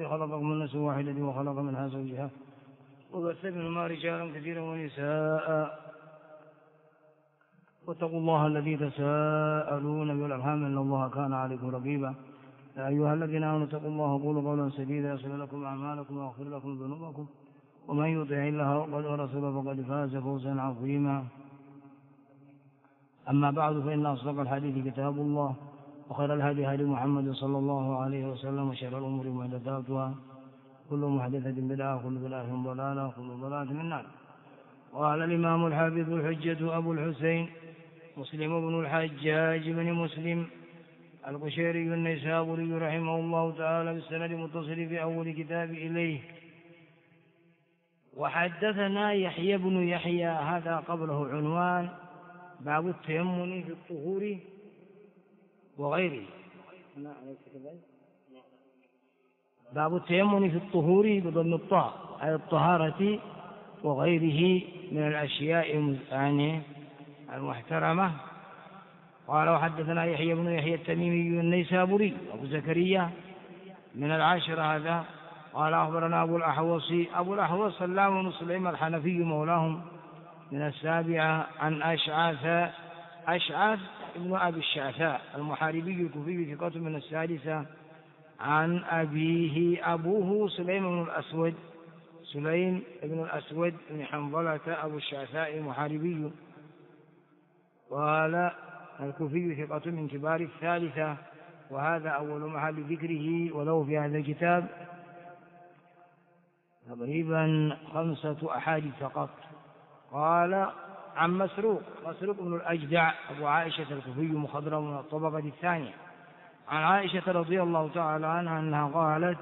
الذي خلقكم من نفس واحدة وخلق منها زوجها وبث منهما رجالا كثيرا ونساء واتقوا الله الذي تساءلون به والأرحام إن الله كان عليكم رقيبا. يا أيها الذين آمنوا اتقوا الله وقولوا قولا سديدا يصلح لكم أعمالكم ويغفر لكم ذنوبكم ومن يطع الله ورسوله فقد فاز فوزا عظيما. أما بعد فإن أصدق الحديث كتاب الله وخير الهدي هدي محمد صلى الله عليه وسلم وشر الأمور محدثاتها كل محدثة بدعة وكل بدعة ضلالة وكل ضلالة من النار. قال الإمام الحافظ الحجة أبو الحسين مسلم بن الحجاج بن مسلم القشيري النيسابوري رحمه الله تعالى بالسند المتصل في أول كتاب إليه. وحدثنا يحيى بن يحيى هذا قبله عنوان باب التيمم في الطهور وغيره. باب التيمم في الطهور بضم الطاء أي الطهارة وغيره من الأشياء يعني المحترمة. قال وحدثنا يحيى بن يحيى التميمي النيسابوري أبو زكريا من العاشرة هذا. قال أخبرنا أبو الأحوص سلام بن سليم الحنفي مولاهم من السابعة عن أشعث ابن أبي الشعثاء المحاربي الكوفي ثقة من السادسة عن أبوه سليم بن الأسود بن حنظلة أبو الشعثاء المحاربي قال الكوفي ثقة من كبار الثالثة. وهذا أول محل ذكره وله في هذا الكتاب تقريبا 5 أحاديث فقط. قال عن مسروق بن الأجدع أبو عائشة الكوفي مخضرم من الطبقة الثانية عن عائشة رضي الله تعالى عنها أنها قالت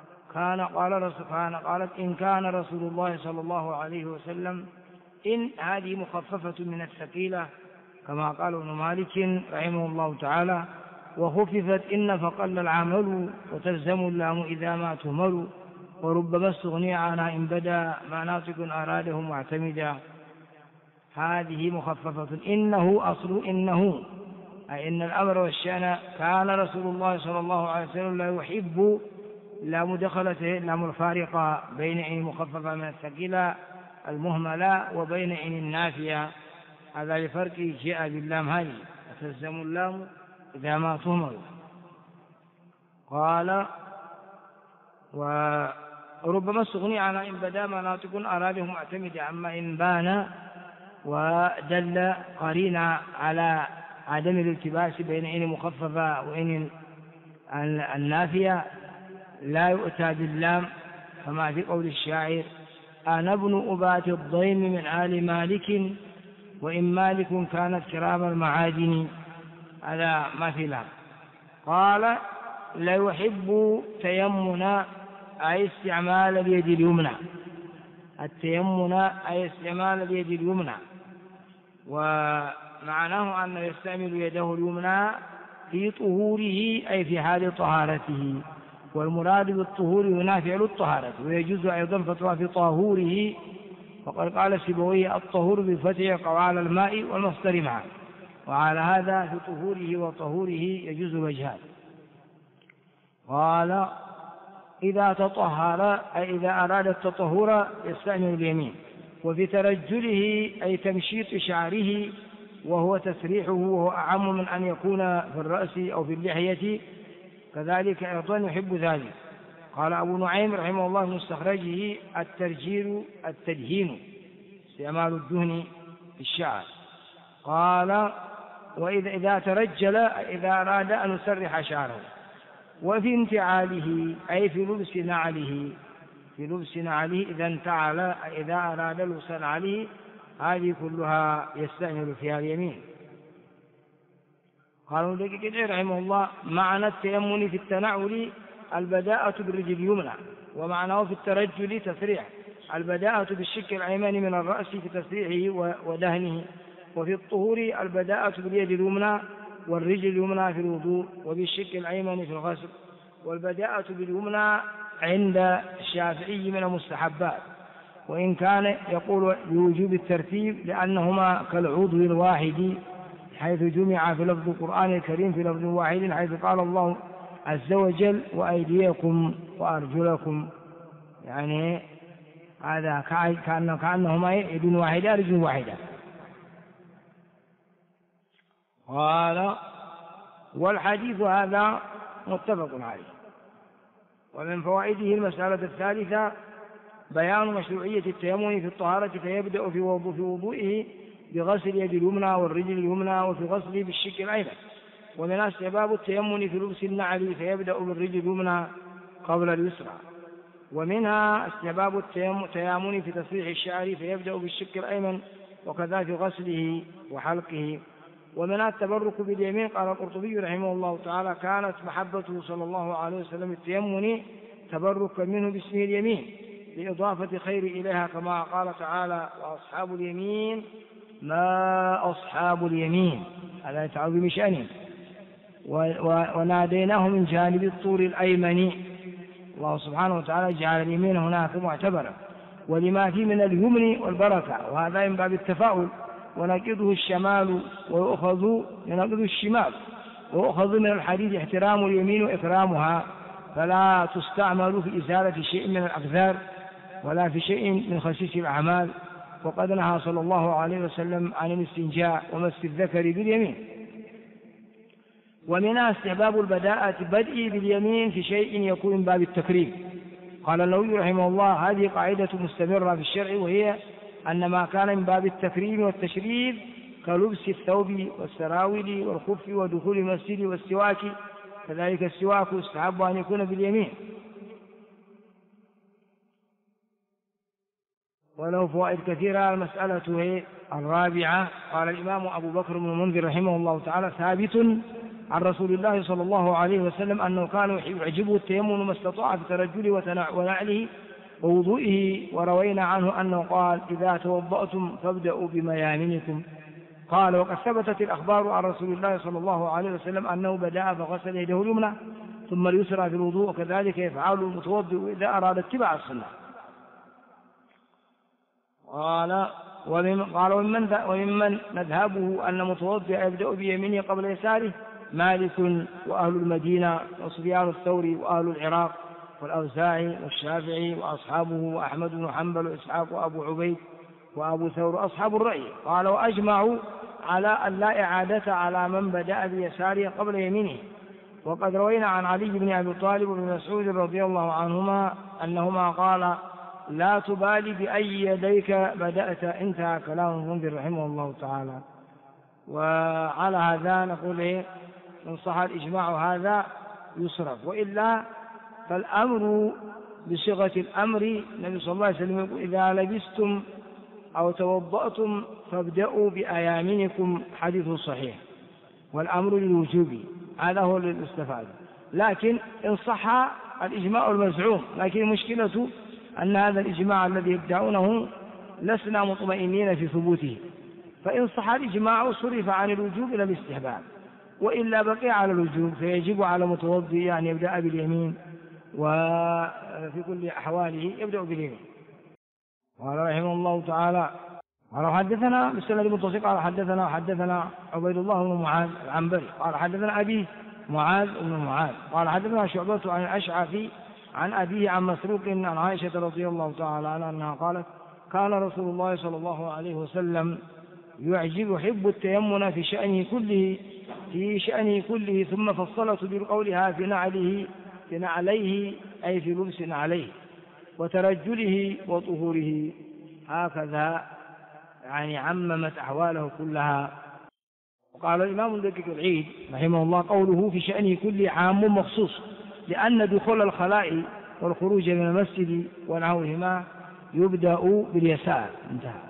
إن كان رسول الله صلى الله عليه وسلم إن هذه مخففة من الثقيلة كما قال ابن مالك رحمه الله تعالى وخففت إن فقل العمل وتلزم اللام إذا ما تهمل وربما استغني عنها إن بدا ما ناطق أراده معتمدا. هذه مخففة إنه أصل إنه أي إن الأمر والشأن كان رسول الله صلى الله عليه وسلم لا يحب لا مدخلته لا مفارقة بين إن مخففة من الثقيلة المهملة وبين إن النافية. هذا لفرق جاء باللام هذه وتلزم اللام إذا ما تهمل. قال وربما استغني عنها إن بدا ما ناطق أراده معتمدا أما إن بان ودل قرينا على عدم الالتباس بين إن مخففة وإن النافية لا يؤتى باللام كما في قول الشاعر أنا ابن أبات الضيم من آل مالك وإن مالك كانت كرام المعادن هذا ما في لام. قال لا يحب تيمنا أي استعمال اليد اليمنى التيمنا أي استعمال اليد اليمنى ومعناه أنه يستعمل يده اليمنى في طهوره أي في حال طهارته والمراد بالطهور هنا فعل الطهارة ويجوز أيضا فتوى في طهوره وقد قال سيبويه الطهور بفتح قوال الماء والمصدر معا وعلى هذا في طهوره وطهوره يجوز وجهان. قال إذا تطهر أي إذا أراد التطهر يستعمل اليمين وفي ترجله أي تمشيط شعره وهو تسريحه وهو أعم من أن يكون في الرأس أو في اللحية كذلك أيضا يحب ذلك. قال أبو نعيم رحمه الله من مستخرجه التدهين استعمال الدهن في الشعر. قال وإذا ترجل إذا أراد أن يسرح شعره وفي انتعاله أي في لبس نعله إذا انتعل إذا أراد لبس نعله هذه كلها يستعمل فيها اليمين. قالوا لك رحمه الله معنى التيمم في التنعل البداءة بالرجل اليمنى ومعناه في الترجل تسريح البداءة بالشق الأيمن من الرأس في تسريحه ودهنه وفي الطهور البداءة باليد اليمنى والرجل اليمنى في الوضوء وبالشق الأيمن في الغسل والبداءة باليمنى عند الشافعي من المستحبات وإن كان يقول بوجوب الترتيب لأنهما كالعضو الواحد حيث جمع في لفظ القرآن الكريم في لفظ واحد حيث قال الله عز وجل وأيديكم وأرجلكم، يعني هذا كأنهما يد واحدة رجل واحدة. قال والحديث هذا متفق عليه. ومن فوائده المسألة الثالثة بيان مشروعية التيمم في الطهارة، فيبدأ في وضوئه بغسل اليد اليمنى والرجل اليمنى وفي غسله بالشق الأيمن. ومن استحباب التيمم في لبس النعل، فيبدأ بالرجل اليمنى قبل اليسرى. ومنها استحباب التيمم في تسريح الشعر، فيبدأ بالشق الأيمن وكذا في غسله وحلقه. ومنها التبرك باليمين. قال القرطبي رحمه الله تعالى كانت محبته صلى الله عليه وسلم التيمم تبركا منه باسمه اليمين لإضافة خير إليها، كما قال تعالى وأصحاب اليمين ما أصحاب اليمين، هذا تعظيم شأنهم. وناديناه من جانب الطور الأيمن، الله سبحانه وتعالى جعل اليمين هناك معتبرا، ولما فيه من اليمن والبركة، وهذا من باب التفاؤل. ونقضه الشمال ينقضه الشمال، ويؤخذ من الحديث احترام اليمين وإكرامها، فلا تستعمل في إزالة شيء من الأقذار ولا في شيء من خسيس الأعمال. وقد نهى صلى الله عليه وسلم عن الاستنجاء ومس الذكر باليمين. ومنها استحباب بدء باليمين في شيء يكون من باب التكريم. قال النووي رحمه الله هذه قاعدة مستمرة في الشرع، وهي أن ما كان من باب التكريم والتشريف كلبس الثوب والسراويل والخف ودخول المسجد والسواك، كذلك السواك يستحب أن يكون باليمين. وله فوائد كثيرة. المسألة هي الرابعة. قال الإمام أبو بكر بن المنذر رحمه الله تعالى ثابت عن رسول الله صلى الله عليه وسلم أنه كان يعجبه التيمم ما استطاع في ترجله ونعله ووضوئه. وروينا عنه أنه قال إذا توضأتم فابدأوا بميامنكم. قال وقد ثبتت الأخبار عن رسول الله صلى الله عليه وسلم أنه بدأ فغسل يده اليمنى ثم اليسرى في الوضوء، وكذلك يفعل المتوضئ إذا أراد اتباع السنة. قال وممن مذهبه أن متوضئ يبدأ بيمينه قبل يساره مالك وأهل المدينة وسفيان الثوري وأهل العراق والأوزاعي والشافعي وأصحابه وأحمد بن حنبل وإسحاق وأبو عبيد وأبو ثور أصحاب الرأي. قال وأجمعوا على أن لا إعادة على من بدأ بيساره قبل يمينه. وقد روينا عن علي بن أبي طالب وابن مسعود رضي الله عنهما أنهما قال لا تبالي بأي يديك بدأت. انتهى كلام المنذر رحمه الله تعالى. وعلى هذا نقول إن صح الإجماع هذا يصرف، وإلا فالأمر بصيغة الأمر. النبي صلى الله عليه وسلم يقول إذا لبستم أو توضأتم فابدأوا بأيامنكم، حديث صحيح، والأمر للوجوب، هذا هو الاستفادة. لكن إن صح الإجماع المزعوم، لكن المشكلة أن هذا الإجماع الذي يدعونه لسنا مطمئنين في ثبوته، فإن صح الإجماع صرف عن الوجوب إلى الاستحباب، وإلا بقي على الوجوب، فيجب على متوضئ أن يبدأ باليمين وفي كل أحواله يبدأ باليمين. قال رحمه الله تعالى قال حدثنا بالسند المتصل قال حدثنا عبيد الله بن معاذ العنبري قال حدثنا أبي معاذ بن معاذ قال حدثنا شعبة عن الأشعثي عن أبيه عن مسروق عن عائشة رضي الله تعالى عنها أنها قالت كان رسول الله صلى الله عليه وسلم يحب التيمم في شأنه كله ثم فصلت بقولها في نعليه أي في لبس عليه وترجله وطهوره، هكذا يعني عممت أحواله كلها. وقال الإمام الدقيق العيد رحمه الله قوله في شأنه كله عام مخصوص، لأن دخول الخلاء والخروج من المسجد ونحوهما يبدأ باليسار. انتهى.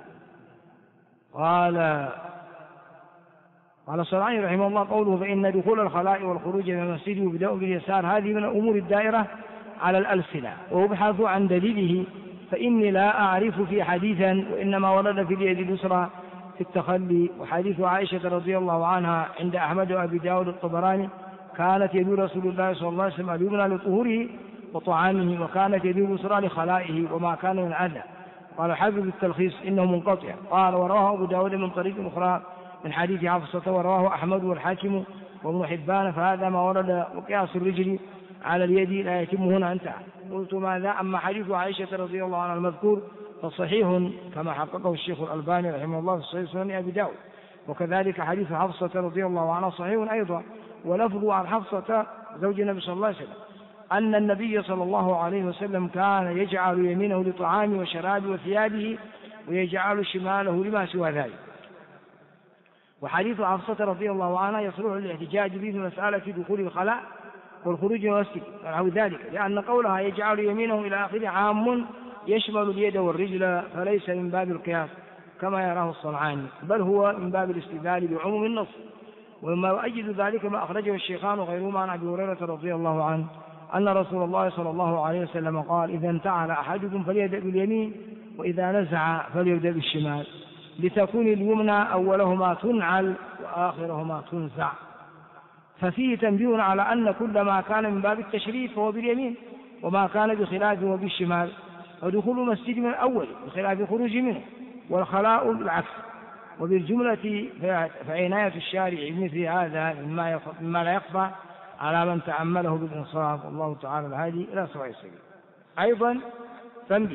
قال الصنعاني رحمه الله قوله فإن دخول الخلاء والخروج من المسجد يبدأ باليسار، هذه من الأمور الدائرة على الألسنة ويبحث عن دليله، فإني لا أعرف في حديثا، وإنما ورد في اليد اليسرى في التخلي. وحديث عائشة رضي الله عنها عند أحمد وأبي داود الطبراني كانت يد رسول الله صلى الله عليه وسلم اليمنى لطهوره وطعامه، وكانت يد اليسرى لخلائه وما كان من أذى. قال حافظ التلخيص إنه منقطع. قال ورواه أبو داود من طريق أخرى من حديث حفصة، ورواه أحمد والحاكم وابن حبان فهذا ما ورد، وقياس الرجل على اليد لا يتم هنا انتهى. قلت ماذا؟ أما حديث عائشة رضي الله عنها المذكور فصحيح كما حققه الشيخ الألباني رحمه الله في صحيح سنن أبي داود، وكذلك حديث حفصة رضي الله عنها صحيح أيضا، ولفظ عن حفصة زوج النبي صلى الله عليه وسلم أن النبي صلى الله عليه وسلم كان يجعل يمينه لطعامه وشرابه وثيابه ويجعل شماله لما سوى ذلك. وحديث حفصة رضي الله عنها يصلح للاحتجاج به في مسألة دخول الخلاء والخروج من المسجد ونحو ذلك، لأن قولها يجعل يمينه إلى آخره عام يشمل اليد والرجل، فليس من باب القياس كما يراه الصنعاني، بل هو من باب الاستدلال بعموم النص. ومما يؤيد ذلك ما أخرجه الشيخان وغيرهما عن أبي هريرة رضي الله عنه أن رسول الله صلى الله عليه وسلم قال: إذا انتعل أحدكم فليبدأ باليمين، وإذا نزع فليبدأ بالشمال، لتكون اليمنى أولهما تنعل وآخرهما تنزع. ففيه تنبيه على أن كل ما كان من باب التشريف فهو باليمين، وما كان بخلافه وبالشمال، ودخول المسجد من الأول بخلاف الخروج منه، والخلاء بالعكس. وبالجملة فعناية الشارع بمثل هذا مما لا يخفى على من تأمله بالإنصاف، والله تعالى الهادي إلى سواء السبيل. أيضا تنبيه،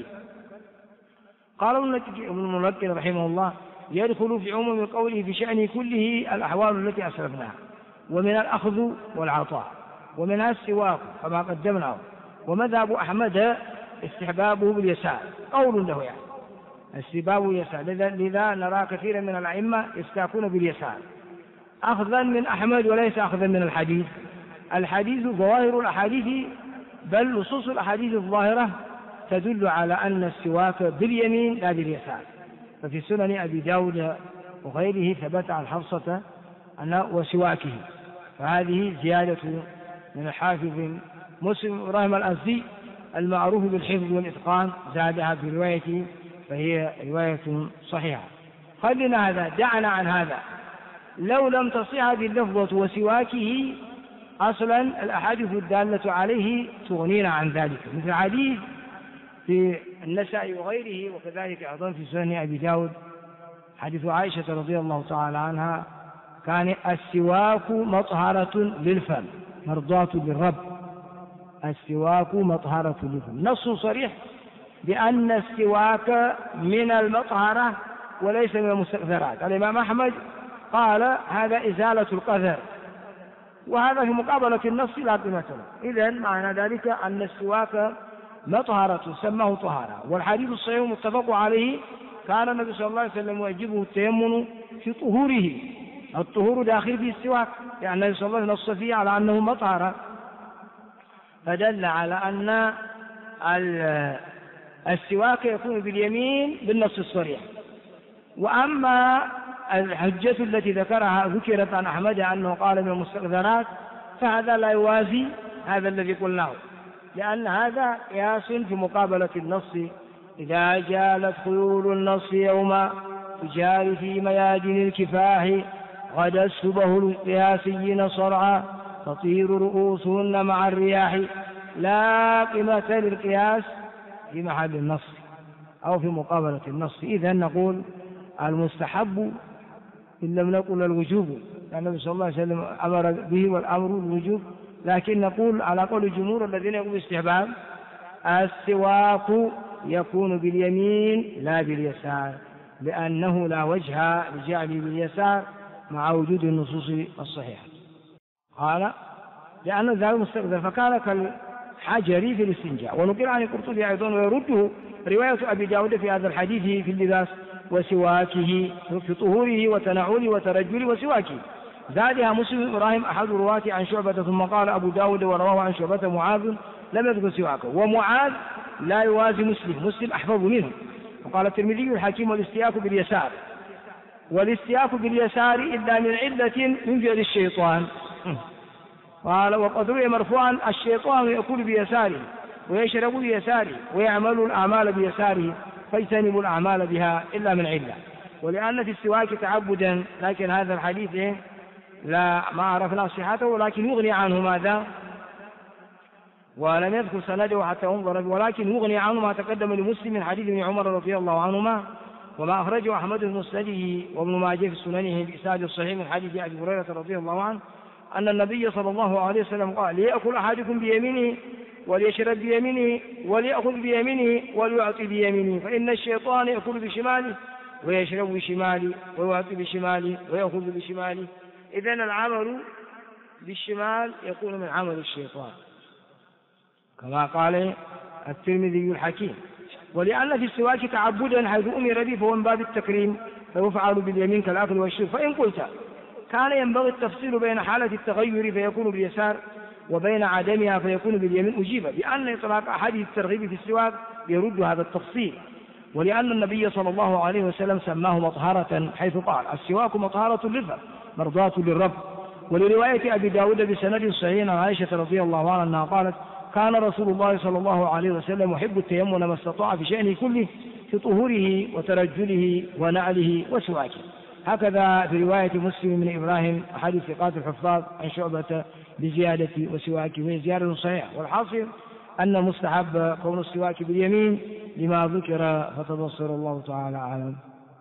قال ابن الملقن رحمه الله: يدخل في عموم قوله في شأنه كله الأحوال التي أسلفناها، ومن الأخذ والعطاء، ومنها السواك كما قدمناه. ومذهب أحمد استحبابه باليسار، قول له يعني استحباب باليسار، لذا نرى كثيرا من الأئمة يستاكون باليسار أخذا من أحمد وليس أخذا من الحديث. الحديث ظواهر الأحاديث، بل نصوص الأحاديث الظاهرة تدل على أن السواك باليمين لا باليسار. ففي سنن أبي داود وغيره ثبت عن حفصة وسواكه، فهذه زيادة من الحافظ مسلم إبراهيم الأزدي المعروف بالحفظ والإتقان، زادها في روايته فهي رواية صحيحة. خلنا هذا، دعنا عن هذا. لو لم تصح هذه اللفظة وسواكه أصلا الأحاديث الدالة عليه تغنينا عن ذلك، مثل حديث في النسائي وغيره، وكذلك أيضا في سنن أبي داود حديث عائشة رضي الله تعالى عنها: كان السواك مطهرة للفم مرضاة للرب. السواك مطهرة للفم، نص صريح بأن السواك من المطهرة وليس من المستقذرات. الإمام أحمد قال هذا إزالة القذر، وهذا في مقابلة النص لا قيمة له. إذن معنى ذلك أن السواك مطهرة سماه طهارة. والحديث الصحيح متفق عليه: كان النبي صلى الله عليه وسلم يعجبه التيمم في طهوره، الطهور داخل في السواك، يعني النبي صلى الله عليه وسلم نص فيه على أنه مطهرة، فدل على أن السواك يكون باليمين بالنص الصريح. وأما الحجة التي ذكرت عن أحمد أنه قال من المستقذرات، فهذا لا يوازي هذا الذي قلناه، لأن هذا قياس في مقابلة النص. إذا جالت خيول النص يوما تجاري في ميادين الكفاح، غدا السبه القياسيين صرعا تطير رؤوسهن مع الرياح. لا قيمة للقياس في محل النص أو في مقابلة النص. إذن نقول المستحب إن لم نقل الوجوب، لأن النبي صلى الله عليه وسلم أمر به والأمر الوجوب، لكن نقول على قول الجمهور الذين يقولون استحباب: السواك يكون باليمين لا باليسار، لأنه لا وجه لجعله باليسار مع وجود النصوص الصحيحة. قال: لأن ذلك مستقذر، فكان كالحجر في الاستنجاء. ونقل عن القرطبي أيضا ويرده رواية أبي داود في هذا الحديث في اللباس وسواكه في طهوره وتنعله وترجله وسواكه. زادها مسلم إبراهيم أحد رواة عن شعبة، ثم قال أبو داود ورواه عن شعبة معاذ لم يذكر سواكه، ومعاذ لا يوازي مسلم أحفظ منه. وقال الترمذي: الحكيم والاستياك باليسار، والاستياك باليسار إلا من علة من فعل الشيطان. قال: وقد روي مرفوعا: الشيطان يأكل بيساره ويشرب بيساره ويعمل الأعمال بيساره، فاجتنبوا الأعمال بها إلا من علة. ولأن في السواك تعبدا، لكن هذا الحديث لا ما عرفنا صحته، ولكن يغني عنه ماذا؟ ولم يذكر سنده حتى انظر، ولكن يغني عنه ما تقدم لمسلم من حديث ابن عمر رضي الله عنهما، وما أخرجه أحمد بن مسنده وابن ماجه في سننه بإسناد الصحيح من حديث أبي هريرة رضي الله عنه أن النبي صلى الله عليه وسلم قال: ليأكل أحدكم بيمينه وليشرب بيمينه وليأخذ بيمينه وليعطي بيمينه، فإن الشيطان يأكل بشماله ويشرب بشماله ويعطي بشماله ويأخذ بشماله. إذن العمل بالشمال يكون من عمل الشيطان كما قال الترمذي الحكيم. ولأن في السواك تعبدا حيث أمر به فهو من باب التكريم، فيفعل باليمين كالأكل والشرب. فإن قلت كان ينبغي التفصيل بين حالة التغير فيكون باليسار وبين عدمها فيكون باليمين، أجيب بأن إطلاق أحاديث الترغيب في السواك يرد هذا التفصيل، ولأن النبي صلى الله عليه وسلم سماه مطهرة حيث قال: السواك مطهرة للفم مرضاة للرب. ولرواية أبي داود بسند صحيح عن عائشة رضي الله عنها أنها قالت: كان رسول الله صلى الله عليه وسلم يحب التيمم ما استطاع في شأنه كله، في طهوره وترجله ونعله وسواكه. هكذا في رواية مسلم من إبراهيم أحد ثقات الحفاظ عن شعبة بزيادة وسواكه، وهي زيادة صحيحة. والحاصل أن مستحب كون السواك باليمين لما ذكر، فتبصر الله تعالى أعلم.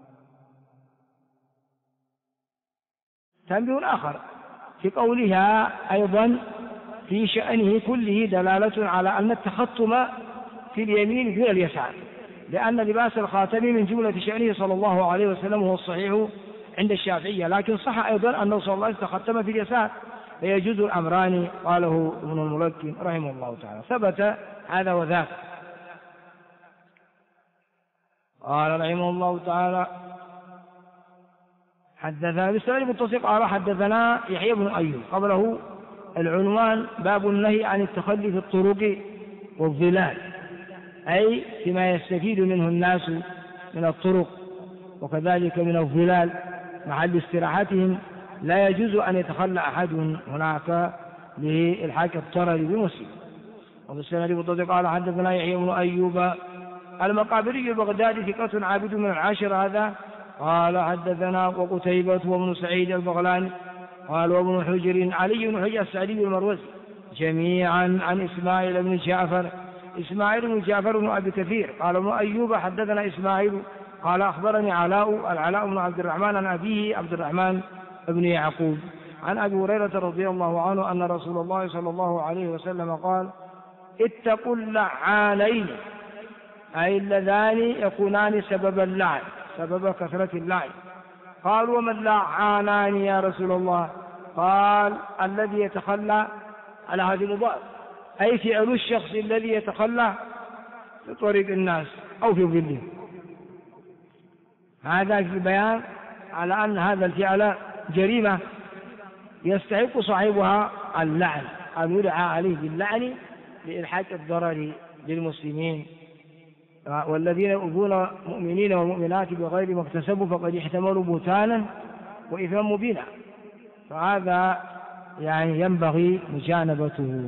تنبيه آخر في قولها أيضا: في شأنه كله دلالة على أن التختم في اليمين دون اليسار، لأن لباس الخاتم من جملة شأنه صلى الله عليه وسلم، وهو الصحيح عند الشافعية. لكن صح أيضا أنه صلى الله عليه وسلم تختم في اليسار، فيجوز الأمران، قاله ابن الملقن رحمه الله تعالى. ثبت هذا وذاك. قال رحمه الله تعالى: حدثنا بسند متصل قال: حدثنا يحيى بن أيوب. قبله العنوان: باب النهي عن التخلي في الطرق والظلال، أي فيما يستفيد منه الناس من الطرق وكذلك من الظلال محل استراحتهم، لا يجوز أن يتخلى أحد هناك لإلحاق الضرر بمسلم. وبالسند متصل قال: حدثنا يحيى بن أيوب المقابري البغدادي ثقة عابد من العاشر هذا. قال: حدثنا وقتيبة وابن سعيد البغلاني قال: وابن حجر علي بن حجر السعدي المروزي جميعا عن إسماعيل بن جعفر بن جعفر بن أبي كثير قال: ابن أيوب حدثنا إسماعيل قال: أخبرني العلاء بن عبد الرحمن عن أبيه عبد الرحمن بن يعقوب عن أبي هريرة رضي الله عنه أن رسول الله صلى الله عليه وسلم قال: اتقوا اللعانين، أي اللذان يكونان سبب اللعن، سبب كثرة اللعن. قالوا: وما اللعانان يا رسول الله؟ قال: الذي يتخلى على هذه المضاف، أي فعل الشخص الذي يتخلى في طريق الناس أو في ظلهم. هذا في بيان على أن هذا الفعل جريمة يستحق صاحبها اللعن، أن يدعى عليه باللعن لإلحاق الضرر للمسلمين. والذين يؤذون مؤمنين والمؤمنات بغير ما اكتسبوا فقد احتملوا بهتانا وإثما مبينا، فهذا يعني ينبغي مجانبته.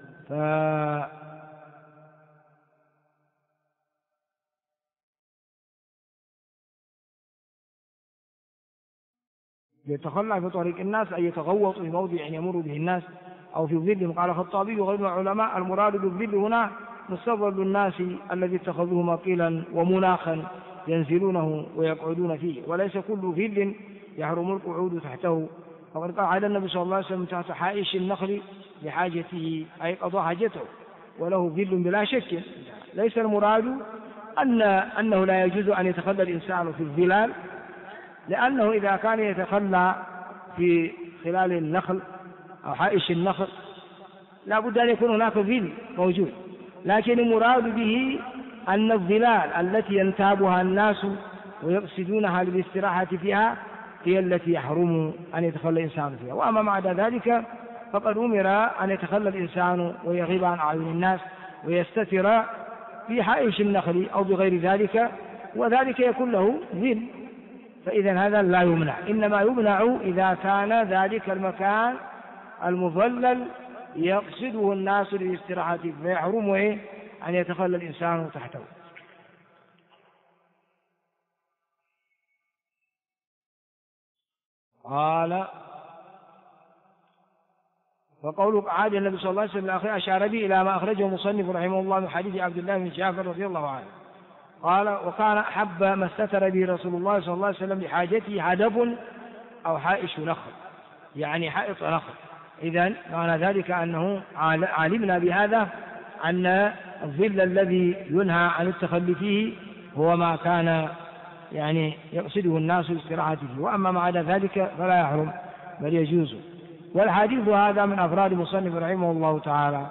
يتخلى في طريق الناس أن يتغوط في موضع يمر به الناس أو في ظلهم. قال الخطابي وغير العلماء: المراد بالظل هنا مستظل الناس الذي اتخذوه مقيلا ومناخا ينزلونه ويقعدون فيه، وليس كل ظل يحرم القعود تحته. وقد قال على النبي صلى الله عليه وسلم: تحت حائش النخل لحاجته، أي قضى حاجته، وله ظل بلا شك. ليس المراد أنه لا يجوز أن يتخلى الإنسان في الظلال، لأنه إذا كان يتخلى في خلال النخل أو حائش النخل لا بد أن يكون هناك ظل موجود، لكن المراد به أن الظلال التي ينتابها الناس ويقصدونها للاستراحة فيها هي التي يحرم أن يتخلى الإنسان فيها. وأما بعد ذلك فقد أمر أن يتخلى الإنسان ويغيب عن أعين الناس ويستتر في حائش النخل أو بغير ذلك، وذلك يكون له ظل، فإذا هذا لا يمنع. إنما يمنع إذا كان ذلك المكان المظلل يقصده الناس للاستراحة فيحرم أن يتخلى الإنسان تحته. قال: وقولك عاد النبي صلى الله عليه وسلم الأخير أشار به إلى ما أخرجه المصنف رحمه الله من حديث عبد الله بن جعفر رضي الله عنه قال: وكان أحب ما استتر به رسول الله صلى الله عليه وسلم لحاجته هدف أو حائش نخل، يعني حائط نخل، إذن معنى ذلك أنه علمنا بهذا أن الظل الذي ينهى عن التخلي فيه هو ما كان يعني يقصده الناس لاستراحة فيه، وأما ما عدا ذلك فلا يحرم بل يجوز. والحديث هذا من أفراد المصنف رحمه الله تعالى.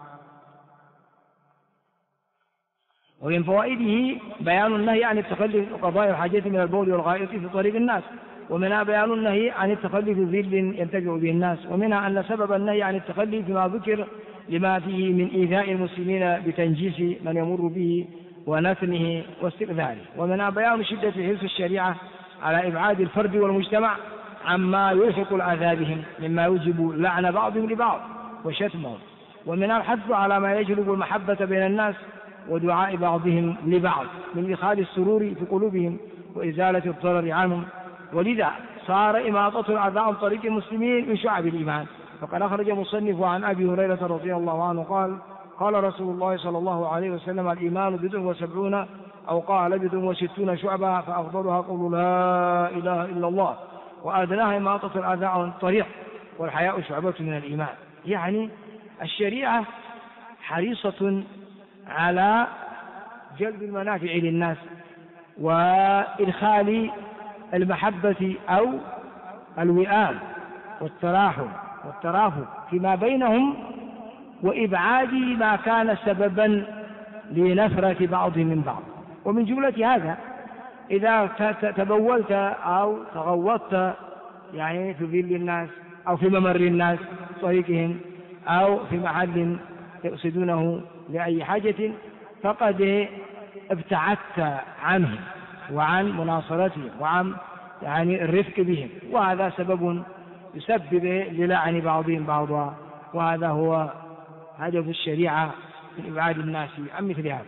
ومن فوائده بيان النهي عن التخلي في قضاء الحاجة من البول والغائط في طريق الناس، ومنها بيان النهي عن التخلي في ظل ينتفع به الناس، ومنها أن سبب النهي عن التخلي فيما ذكر لما فيه من إيذاء المسلمين بتنجيس من يمر به ونثنه واستئذانه، ومنها بيان شدة حرص الشريعة على إبعاد الفرد والمجتمع عما يلحق الأذى بهم مما يوجب لعن بعضهم لبعض وشتمهم، ومنها الحث على ما يجلب المحبة بين الناس ودعاء بعضهم لبعض من إدخال السرور في قلوبهم وإزالة الضرر عنهم. ولذا صار إماطة الأذى عن طريق المسلمين من شعب الإيمان. فقد أخرج مصنف عن أبي هريرة رضي الله عنه قال قال رسول الله صلى الله عليه وسلم: الإيمان 70 أو قال 60 شعبة، فأفضلها قول لا إله إلا الله، وأدناها إماطة الأذى عن الطريق، والحياء شعبة من الإيمان. يعني الشريعة حريصة على جلب المنافع للناس وإدخال المحبة أو الوئام والتراحم فيما بينهم، وإبعاد ما كان سببا لنفرة بعضهم من بعض. ومن جملة هذا إذا تبولت أو تغوطت يعني في ظل الناس أو في ممر الناس طريقهم أو في محل يقصدونه لأي حاجة، فقد ابتعدت عنهم وعن مناصرتهم وعن يعني الرفق بهم، وهذا سبب يسبب للعن بعضهم بعضا، وهذا هو هدف الشريعة من إبعاد الناس عن مثل هذا.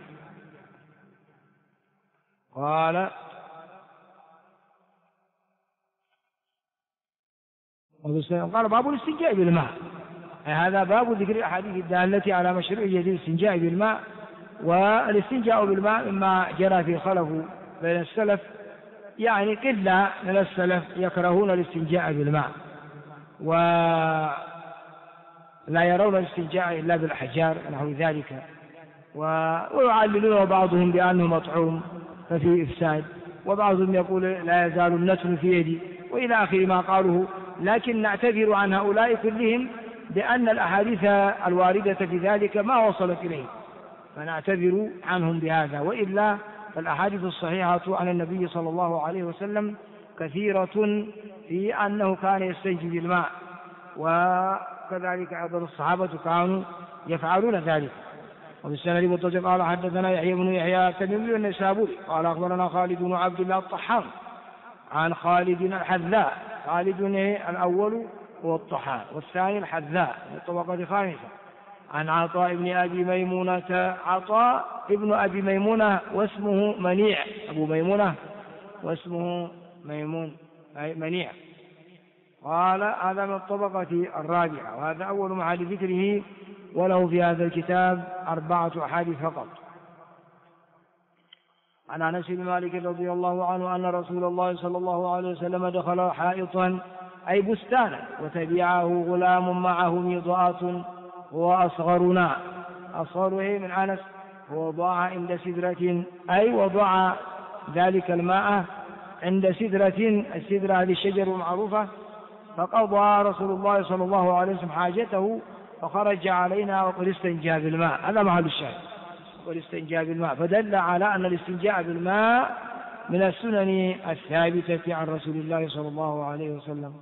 قال باب الاستنجاء بالماء، هذا باب ذكر الأحاديث الدالة على مشروعية الاستنجاء بالماء. والاستنجاء بالماء مما جرى في خلف بين السلف، يعني قلة من السلف يكرهون الاستنجاء بالماء ولا يرون الاستنجاء إلا بالأحجار ونحو ذلك، ويعللون بعضهم بأنه مطعوم ففيه إفساد، وبعضهم يقول لا يزال النتن في يدي، وإلى آخر ما قالوه. لكن نعتذر عن هؤلاء كلهم بأن الأحاديث الواردة في ذلك ما وصلت إليه، فنعتذر عنهم بهذا. وإلا فالأحاديث الصحيحة عن النبي صلى الله عليه وسلم كثيرة في أنه كان يستنجي بالماء، وكذلك أيضا الصحابة كانوا يفعلون ذلك. وبالسند متصل قال حدثنا يحيى بن يحيى التميمي النسابوري قال أخبرنا خالد بن عبد الله الطحان عن خالد الحذاء. خالد الأول هو الطحان والثاني الحذاء من الطبقة الخامسة. عن عطاء بن أبي ميمونة، عطاء ابن أبي ميمونة واسمه منيع، أبو ميمونة واسمه منيع، قال هذا من الطبقة الرابعة، وهذا أول محل ذكره، وله في هذا الكتاب 4 أحاديث فقط. عن أنس بن مالك رضي الله عنه أن رسول الله صلى الله عليه وسلم دخل حائطا أي بستانا، وتبعه غلام معه ميضاءة هو أصغرنا، أصغره من أنس، ووضع عند سدرة أي وضع ذلك الماء عند سدرة، السدرة هذه الشجرة المعروفة، فقضى رسول الله صلى الله عليه وسلم حاجته فخرج علينا وقد استنجى بالماء. هذا محل الشاهد، وقد استنجى بالماء، فدل على أن الاستنجاء بالماء من السنن الثابتة عن رسول الله صلى الله عليه وسلم.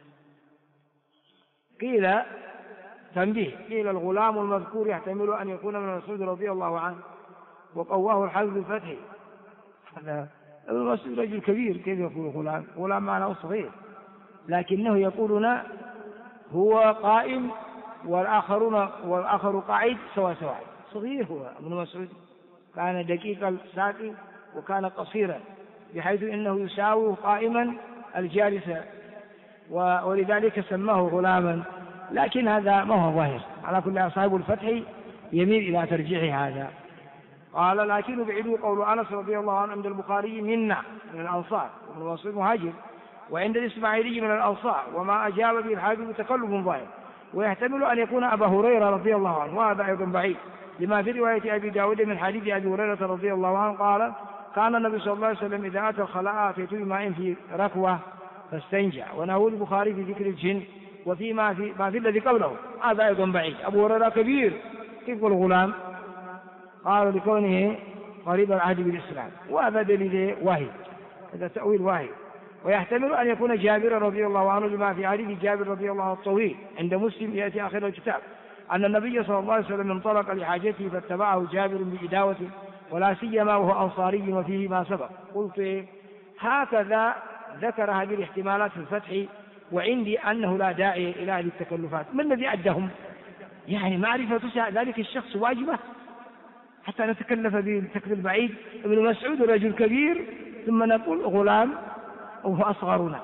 قيل تنبيه، قيل الغلام المذكور يحتمل أن يكون من مسعود رضي الله عنه، وقواه الحافظ الفتحي. هذا المسعود رجل كبير، كيف يقول غلام؟ غلام معناه صغير، لكنه يقولون هو قائم والآخر قاعد سواء، صغير. هو ابن مسعود كان دقيق الساق وكان قصيرا بحيث إنه يساوي قائما الجالس، ولذلك سماه غلاما، لكن هذا ما هو ظاهر. على كل أصحاب الفتح يميل إلى ترجيح هذا. قال لكن بعيدوا قول أنس رضي الله عنه عند البخاري منا من الأنصار، وابن مسعود مهاجر، وعند الإسماعيلي من الأنصار، وما أجاب به الحافظ تقلب ظاهر. ويحتمل أن يكون أبا هريرة رضي الله عنه، وهذا أيضا بعيد لما في رواية أبي داود من حديث أبي هريرة رضي الله عنه قال: كان النبي صلى الله عليه وسلم إذا أتى الخلاء أتيت بماء في ركوة فاستنجع، ونهو البخاري في ذكر الجن وفي ما في الذي قبله، هذا أيضا بعيد. أبو هريرة كبير، كيف الغلام؟ قالوا لكونه قريب العهد بالإسلام، وهذا دليل واحد، هذا تأويل واحد. ويحتمل أن يكون جابر رضي الله عنه لما في حديث جابر رضي الله عنه الطويل عند مسلم يأتي آخر الكتاب أن النبي صلى الله عليه وسلم انطلق لحاجته فاتبعه جابر بإداوة ولا سيما وهو أنصاري وفيه ما سبق. قلت هكذا ذكر هذه الاحتمالات في الفتح، وعندي أنه لا داعي إلى هذه التكلفات. ما الذي أدهم؟ يعني معرفة ذلك الشخص واجبة حتى نتكلف بالشكل البعيد. ابن مسعود رجل كبير، ثم نقول غلام وهو أصغرنا،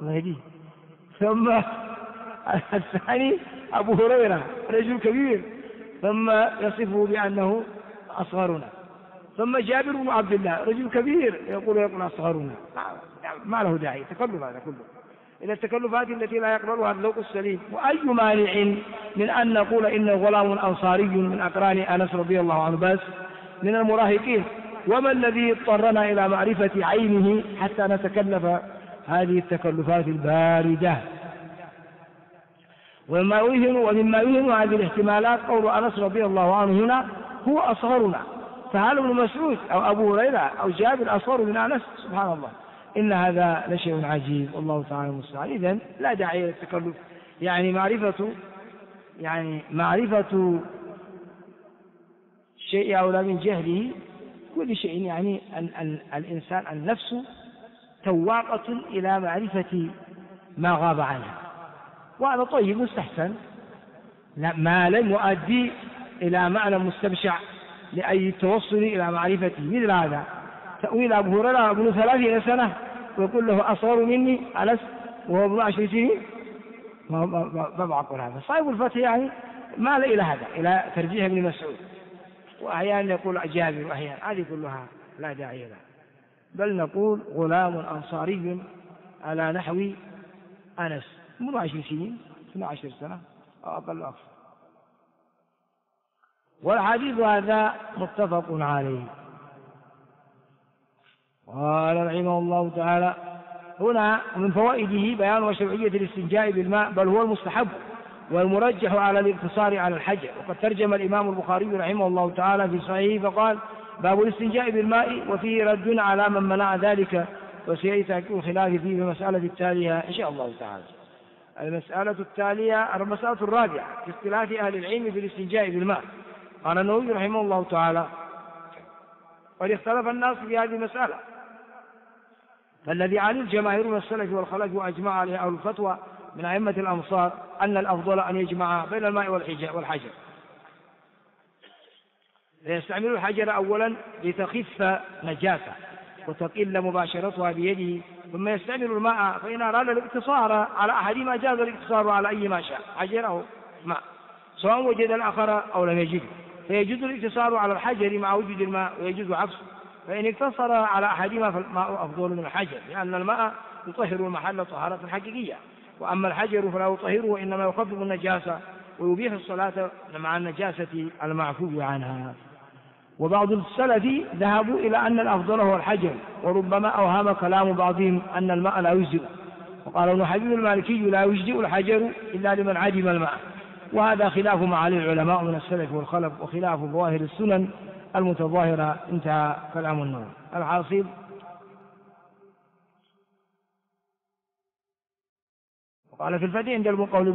ثم الثاني أبو هريرة رجل كبير ثم يصفه بأنه أصغرنا، ثم جابر بن عبد الله رجل كبير يقول أصغرنا. ما له داعي تكلف هذا كله إلى التكلفات التي لا يقبلها الذوق السليم. وأي مانع من أن نقول إن غلام أنصاري من أقران أنس رضي الله عنه بس من المراهقين، وما الذي اضطرنا إلى معرفة عينه حتى نتكلف هذه التكلفات الباردة؟ ومما يوهم هذه الاحتمالات قول أنس رضي الله عنه هنا هو أصغرنا، فهل ابن مسعود أو أبو هريرة أو جابر أصغر من أنس؟ سبحان الله، إن هذا لشيء عجيب، والله تعالى المستعان. إذن لا داعي للتكلف، يعني معرفة شيء أولى من جهله كل شيء. يعني الإنسان النفس تواقة إلى معرفة ما غاب عنها، وهذا طيب مستحسن ما لم يؤدي إلى معنى مستبشع لأي توصل إلى معرفته. مثل هذا تأويل أبو هريرة ابن 30 سنة ويقول له أصغر مني أنس وهو ابن 10 سنين، ما بعقل هذا. صاحب الفتح يعني مال إلى هذا، إلى ترجيح ابن مسعود، وأحيانا يقول جابر، وأحيانا هذه كلها لا داعي لها، بل نقول غلام أنصاري على نحو أنس من 10 سنين 12 سنة أو أقل أكثر. والحديث هذا متفق عليه. قال رحمه الله تعالى: هنا من فوائده بيان مشروعية الاستنجاء بالماء، بل هو المستحب والمرجح على الاقتصار على الحجر. وقد ترجم الإمام البخاري رحمه الله تعالى في صحيحه فقال: باب الاستنجاء بالماء، وفيه رد على من منع ذلك، وسيأتي الخلاف فيه في المسألة التالية إن شاء الله تعالى. المسألة التالية المسألة الرابعة في اختلاف أهل العلم في الاستنجاء بالماء. قال النووي رحمه الله تعالى: قد اختلف الناس في هذه المسألة، فالذي عليه الجماهير من السلف والخلف وأجمع عليه أهل الفتوى من أئمة الأمصار أن الأفضل أن يجمع بين الماء والحجر، فيستعمل الحجر أولا لتخف نجاسة وتقل مباشرتها بيده، ثم يستعمل الماء فإن أراد الاقتصار على أحدهما جاز الاقتصار على أي ما شاء، حجر أو ماء، سواء وجد الآخر أو لم يجده، فيجوز الاقتصار على الحجر مع وجود الماء، ويجوز عكسه، فإن اقتصر على أحدهما فالماء أفضل من الحجر، لأن الماء يطهر المحل طهارة حقيقية، وأما الحجر فلا يطهره وإنما يخفف النجاسة ويبيح الصلاة مع النجاسة المعفو عنها. وبعض السلف ذهبوا إلى أن الأفضل هو الحجر، وربما أوهم كلام بعضهم أن الماء لا يجزئ، وقال ابن حبيب المالكي: لا يجزئ الحجر إلا لمن عدم الماء، وهذا خلاف ما عليه العلماء من السلف والخلف، وخلاف ظواهر السنن المتظاهرة. انتهى كلام النووي. الحاصل قال في الفتح عند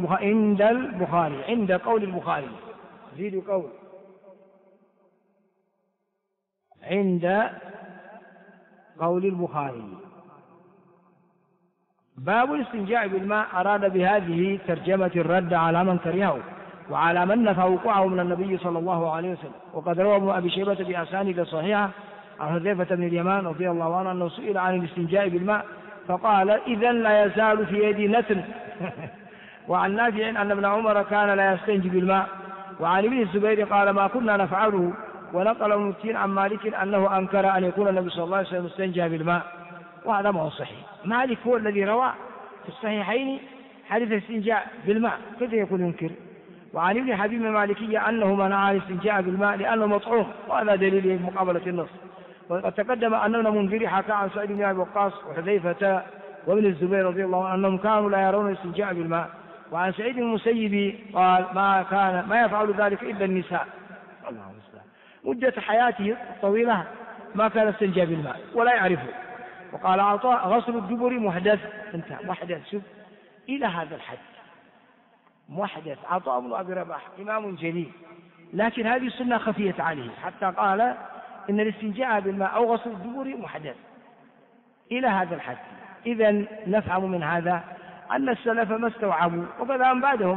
قول البخاري زيد قول عند قول البخاري باب الاستنجاء بالماء، أراد بهذه ترجمة الرد على من كرهه وعلى من نفى وقوعه من النبي صلى الله عليه وسلم. وقد روى ابن أبي شيبة بأسانيد صحيحة عن حذيفة بن اليمان رضي الله عنه أنه سئل عن الاستنجاء بالماء فقال: إذن لا يزال في يدي نتن. وعن نافع أن ابن عمر كان لا يستنجي بالماء. وعن ابن الزبير قال: ما كنا نفعله. ونقل المفتين عن مالك أنه أنكر أن يكون النبي صلى الله عليه وسلم استنجى بالماء، وهذا ما هو صحيح. مالك هو الذي روى في الصحيحين حديث الاستنجاء بالماء كيف يكون ينكر؟ وعن ابن حبيب المالكية أنه منع الاستنجاء بالماء لأنه مطعوم، وهذا دليل مقابلة النص. وقد تقدم أن ابن منذر حكى عن سعيد بن أبي وقاص وحذيفة وابن الزبير رضي الله عنهم أنهم كانوا لا يرون الاستنجاء بالماء. وعن سعيد المسيب قال ما يفعل ذلك إلا النساء. الله المستعان. مدة حياته الطويلة ما كان استنجاء بالماء ولا يعرفه. وقال عطاء غسل الدبر محدث. انتهى محدث. شوف إلى هذا الحد محدث. عطاء بن أبي رباح إمام جليل، لكن هذه السنة خفيت عليه حتى قال إن الاستنجاء بالماء أو غسل الدبر محدث إلى هذا الحد. إذن نفهم من هذا أن السلف ما استوعبوا، وكذا من بعدهم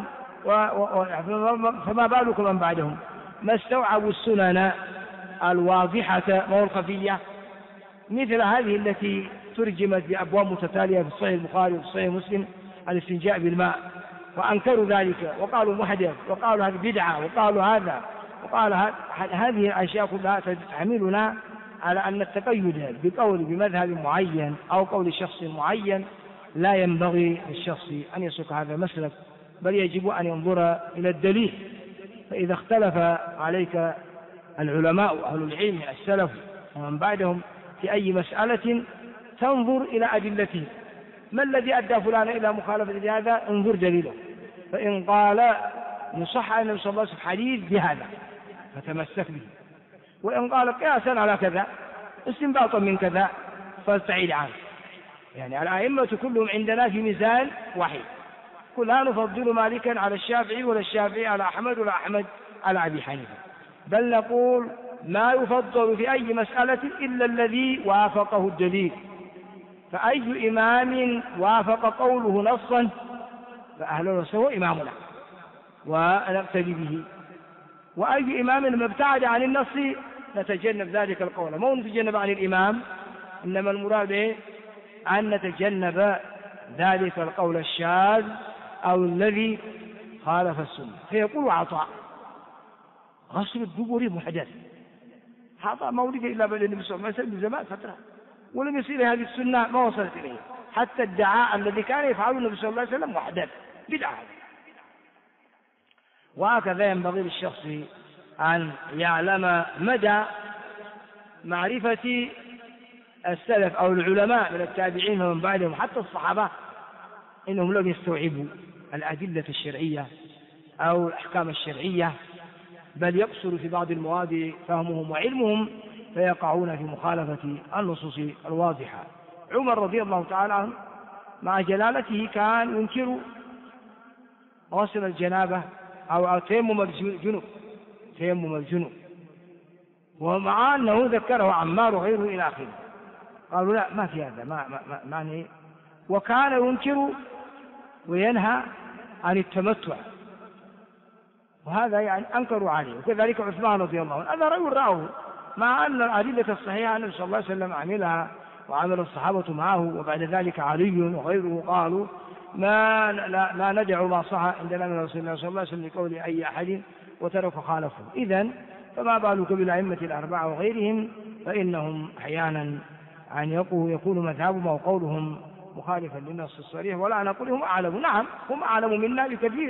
فما بالكم من بعدهم ما استوعبوا السنن الواضحة والخفية مثل هذه التي ترجمت بأبواب متتالية في صحيح البخاري وفي صحيح مسلم الاستنجاء بالماء، وأنكروا ذلك وقالوا محدث وقالوا هذه بدعة وقالوا هذا وقال هذه الأشياء كلها تحملنا على أن التقيد بقول بمذهب معين أو قول شخص معين لا ينبغي للشخص أن يسلك هذا المسلك، بل يجب أن ينظر إلى الدليل. فإذا اختلف عليك العلماء أهل العلم السلف ومن بعدهم في أي مسألة تنظر إلى أدلته، ما الذي أدى فلان إلى مخالفة هذا؟ انظر دليله. فإن قال يصح أن النبي صلى الله عليه وسلم حديث بهذا فتمسك به، وإن قال قياسا على كذا استنباطا من كذا فاستعيد عنه. يعني الأئمة كلهم عندنا في ميزان واحد، كلها نفضل مالكا على الشافعي ولا الشافعي على أحمد ولا أحمد على أبي حنيفة، بل نقول ما يفضل في أي مسألة إلا الذي وافقه الدليل. فأي إمام وافق قوله نصا فأهله هو إمامنا ونقتدي به، وأي إمام لما ابتعد عن النص نتجنب ذلك القول. ما نتجنب عن الإمام، إنما المراد أن نتجنب ذلك القول الشاذ أو الذي خالف السنة. فيقول عطاء غسل الدبر محدث. عطاء ما ولد إلا بعد النبي صلى الله عليه وسلم بزمان فترة، ولم يصير هذه السنة ما وصلت إليه، حتى الدعاء الذي كان يفعله النبي صلى الله عليه وسلم محدث بدعة. وهكذا ينبغي للشخص أن يعلم مدى معرفة السلف أو العلماء من التابعين ومن بعدهم حتى الصحابة، إنهم لم يستوعبوا الأدلة الشرعية أو الأحكام الشرعية، بل يقصر في بعض المواضع فهمهم وعلمهم فيقعون في مخالفة النصوص الواضحة. عمر رضي الله تعالى عنه مع جلالته كان ينكر غسل الجنابة أو تيمم الجنوب، ومع أنه ذكره عمار وغيره إلى آخره قالوا لا ما في هذا ما معنى. وكان ينكر وينهى عن التمتع، وهذا يعني أنكروا عليه. وكذلك عثمان رضي الله عنه هذا رجل رأوه، مع أن الأدلة الصحيحة النبي صلى الله عليه وسلم عملها وعمل الصحابة معه، وبعد ذلك علي وغيره قالوا لا ندع ما صح عندنا من رسول الله صلى الله عليه وسلم لقول أي أحد وترك خالفه. إذن فما بالك بالأئمة الأربعة وغيرهم، فإنهم أحيانا أن يكون مذهبهم أو قولهم مخالفا للنص الصريح، ولا نقول هم أعلم. نعم هم أعلم منا بكثير،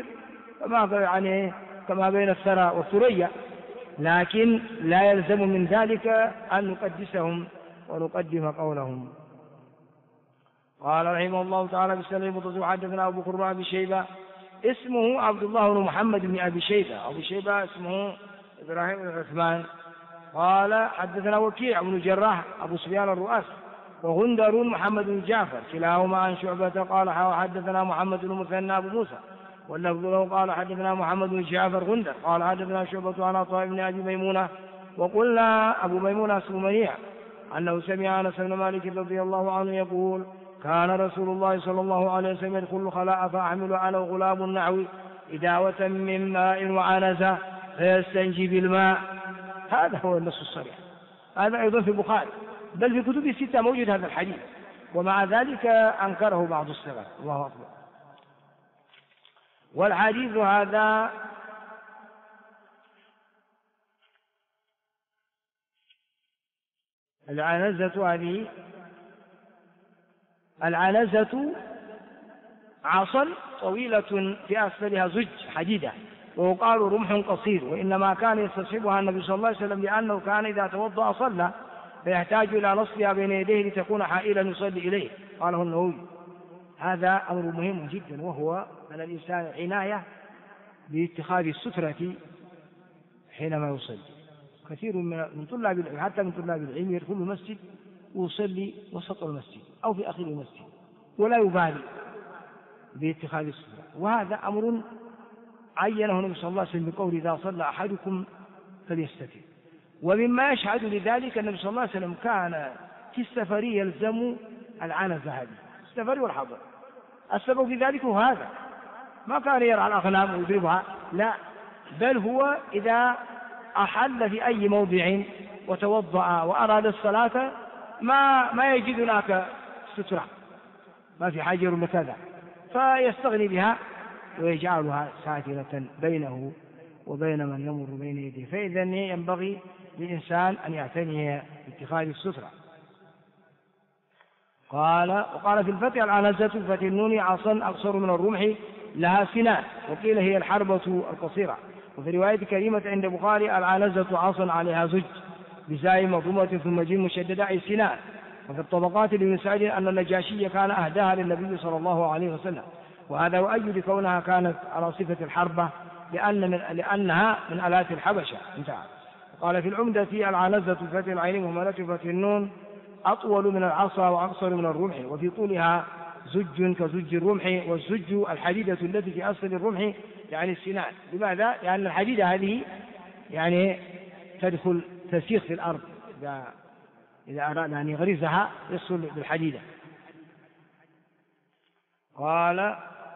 كما بين الثرى والثريا، لكن لا يلزم من ذلك أن نقدسهم ونقدم قولهم. قال رحمه الله تعالى بالسنة المتصل حدثنا أبو بكر بن أبي شيبة اسمه عبد الله بن محمد بن أبي شيبة، أبو شيبة اسمه إبراهيم بن عثمان. قال حدثنا وكيع بن الجراح أبو سفيان الرؤاس وغندر محمد بن جعفر كلاهما عن شعبة قال حدثنا محمد بن مثنى أبو موسى واللفظ له قال حدثنا محمد بن جعفر غندر قال حدثنا شعبة عن عطاء بن أبي ميمونة. وقلنا أبو ميمونة اسمه منيع أنه سمع أنس بن مالك رضي الله عنه يقول كان رسول الله صلى الله عليه وسلم يدخل الخلاء فأحمل أنا وغلام النحو إداوة من ماء وعنزة فيستنجي بالماء. هذا هو النص الصريح، هذا أيضا في البخاري، بل في كتب الستة موجود هذا الحديث، ومع ذلك أنكره بعض السلف. الله أكبر. والحديث هذا العنزة عصا طويلة في أسفلها زج حديدة، ويقال رمح قصير، وإنما كان يستصحبها النبي صلى الله عليه وسلم لأنه كان إذا توضأ صلى فيحتاج إلى نصبها بين يديه لتكون حائلا يصلي إليه، قاله النووي. هذا أمر مهم جدا، وهو أن الإنسان عناية باتخاذ السترة حينما يصلي. كثير من طلاب العلم، حتى من طلاب العلم، يدخل المسجد ويصلي وسط المسجد أو في آخر المسجد ولا يبالي باتخاذ السترة، وهذا أمر عينه النبي صلى الله عليه وسلم بقول إذا صلى أحدكم فليستتر. ومما يشهد لذلك النبي صلى الله عليه وسلم كان في السفر يلزم العنزة هذه، السفر والحضر. السبب في ذلك هو هذا، ما كان يرعى الأغنام ويضربها، لا، بل هو إذا أحل في أي موضع وتوضأ وأراد الصلاة ما يجد هناك سترة، ما في حاجة لكذا، فيستغني بها ويجعلها ساترة بينه وبين من يمر بين يديه. فإذا ينبغي للإنسان أن يعتني باتخاذ السترة. وقال في الفتح العنزة بفتح النون عصا أقصر من الرمح لها سنان، وقيل هي الحربة القصيرة. وفي رواية كريمة عند البخاري العنزة عصا عليها زج بزاي مضمومة ثم جيم مشددة أي سنان. وفي الطبقات لابن سعد أن النجاشي كان أهداها للنبي صلى الله عليه وسلم، وهذا يؤيد كونها كانت على صفة الحربة لأنها من آلات الحبشة. انتهى. قال في العمدة العنزة بفتح العين وهملة بفتح النون أطول من العصا وأقصر من الرمح، وفي طولها زج كزج الرمح، والزج الحديدة التي في أصل الرمح يعني السنان. لماذا؟ لأن الحديدة هذه يعني تسيخ في الأرض، إذا أراد أن يغرزها يصل بالحديدة. قال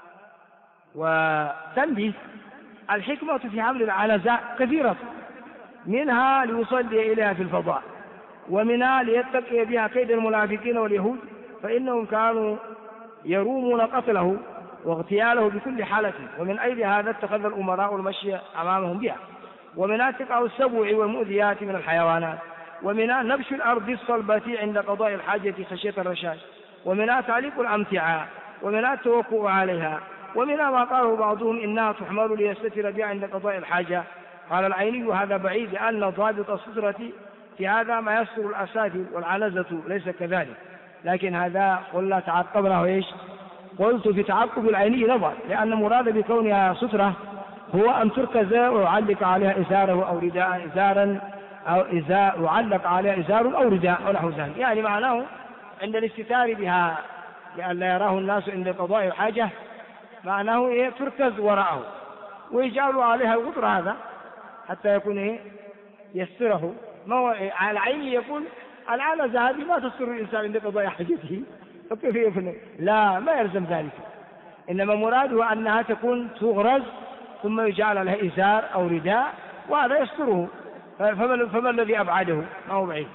وتنبيه الحكمة في حمل العنزة كثيرة، منها ليصلي إليها في الفضاء، ومنها ليتقي بها كيد المنافقين واليهود، فإنهم كانوا يرومون قتله واغتياله بكل حالة، ومن أجل هذا اتخذ الأمراء المشي أمامهم بها. ومنها تقع السبع والمؤذيات من الحيوانات، ومنها نبش الأرض الصلبة عند قضاء الحاجة خشية الرشاش، ومنها تعليق الأمتعة، ومنها التوكؤ عليها، ومنها ما قاله بعضهم إنها تحمل ليستتر بها عند قضاء الحاجة. قال العيني هذا بعيد، لأن ضابط السترة في هذا ما يستر الأساتر، والعنزة ليس كذلك. لكن هذا قلنا تعقبنا وإيش؟ قلت في تعقب العيني نظر، لأن مراد بكونها سترة هو أن تركز ويعلق عليها إزاره أو رداء، إزارا أو إزار يعلق عليها إزار أو رداء ونحو ذلك، يعني معناه عند الاستتار بها لئلا يراه الناس عند قضاء الحاجة، معناه تركز وراءه ويجعلوا عليها الغطر هذا حتى يكون يستره. ما هو على العين يقول العنزة هذه ما تستر الإنسان عند قضاء حاجته، فكيف يفعل؟ لا، ما يلزم ذلك، إنما مراده أنها تكون تغرز ثم يجعل لها إزار أو رداء وهذا يستره، فما الذي أبعده؟ ما هو بعيد.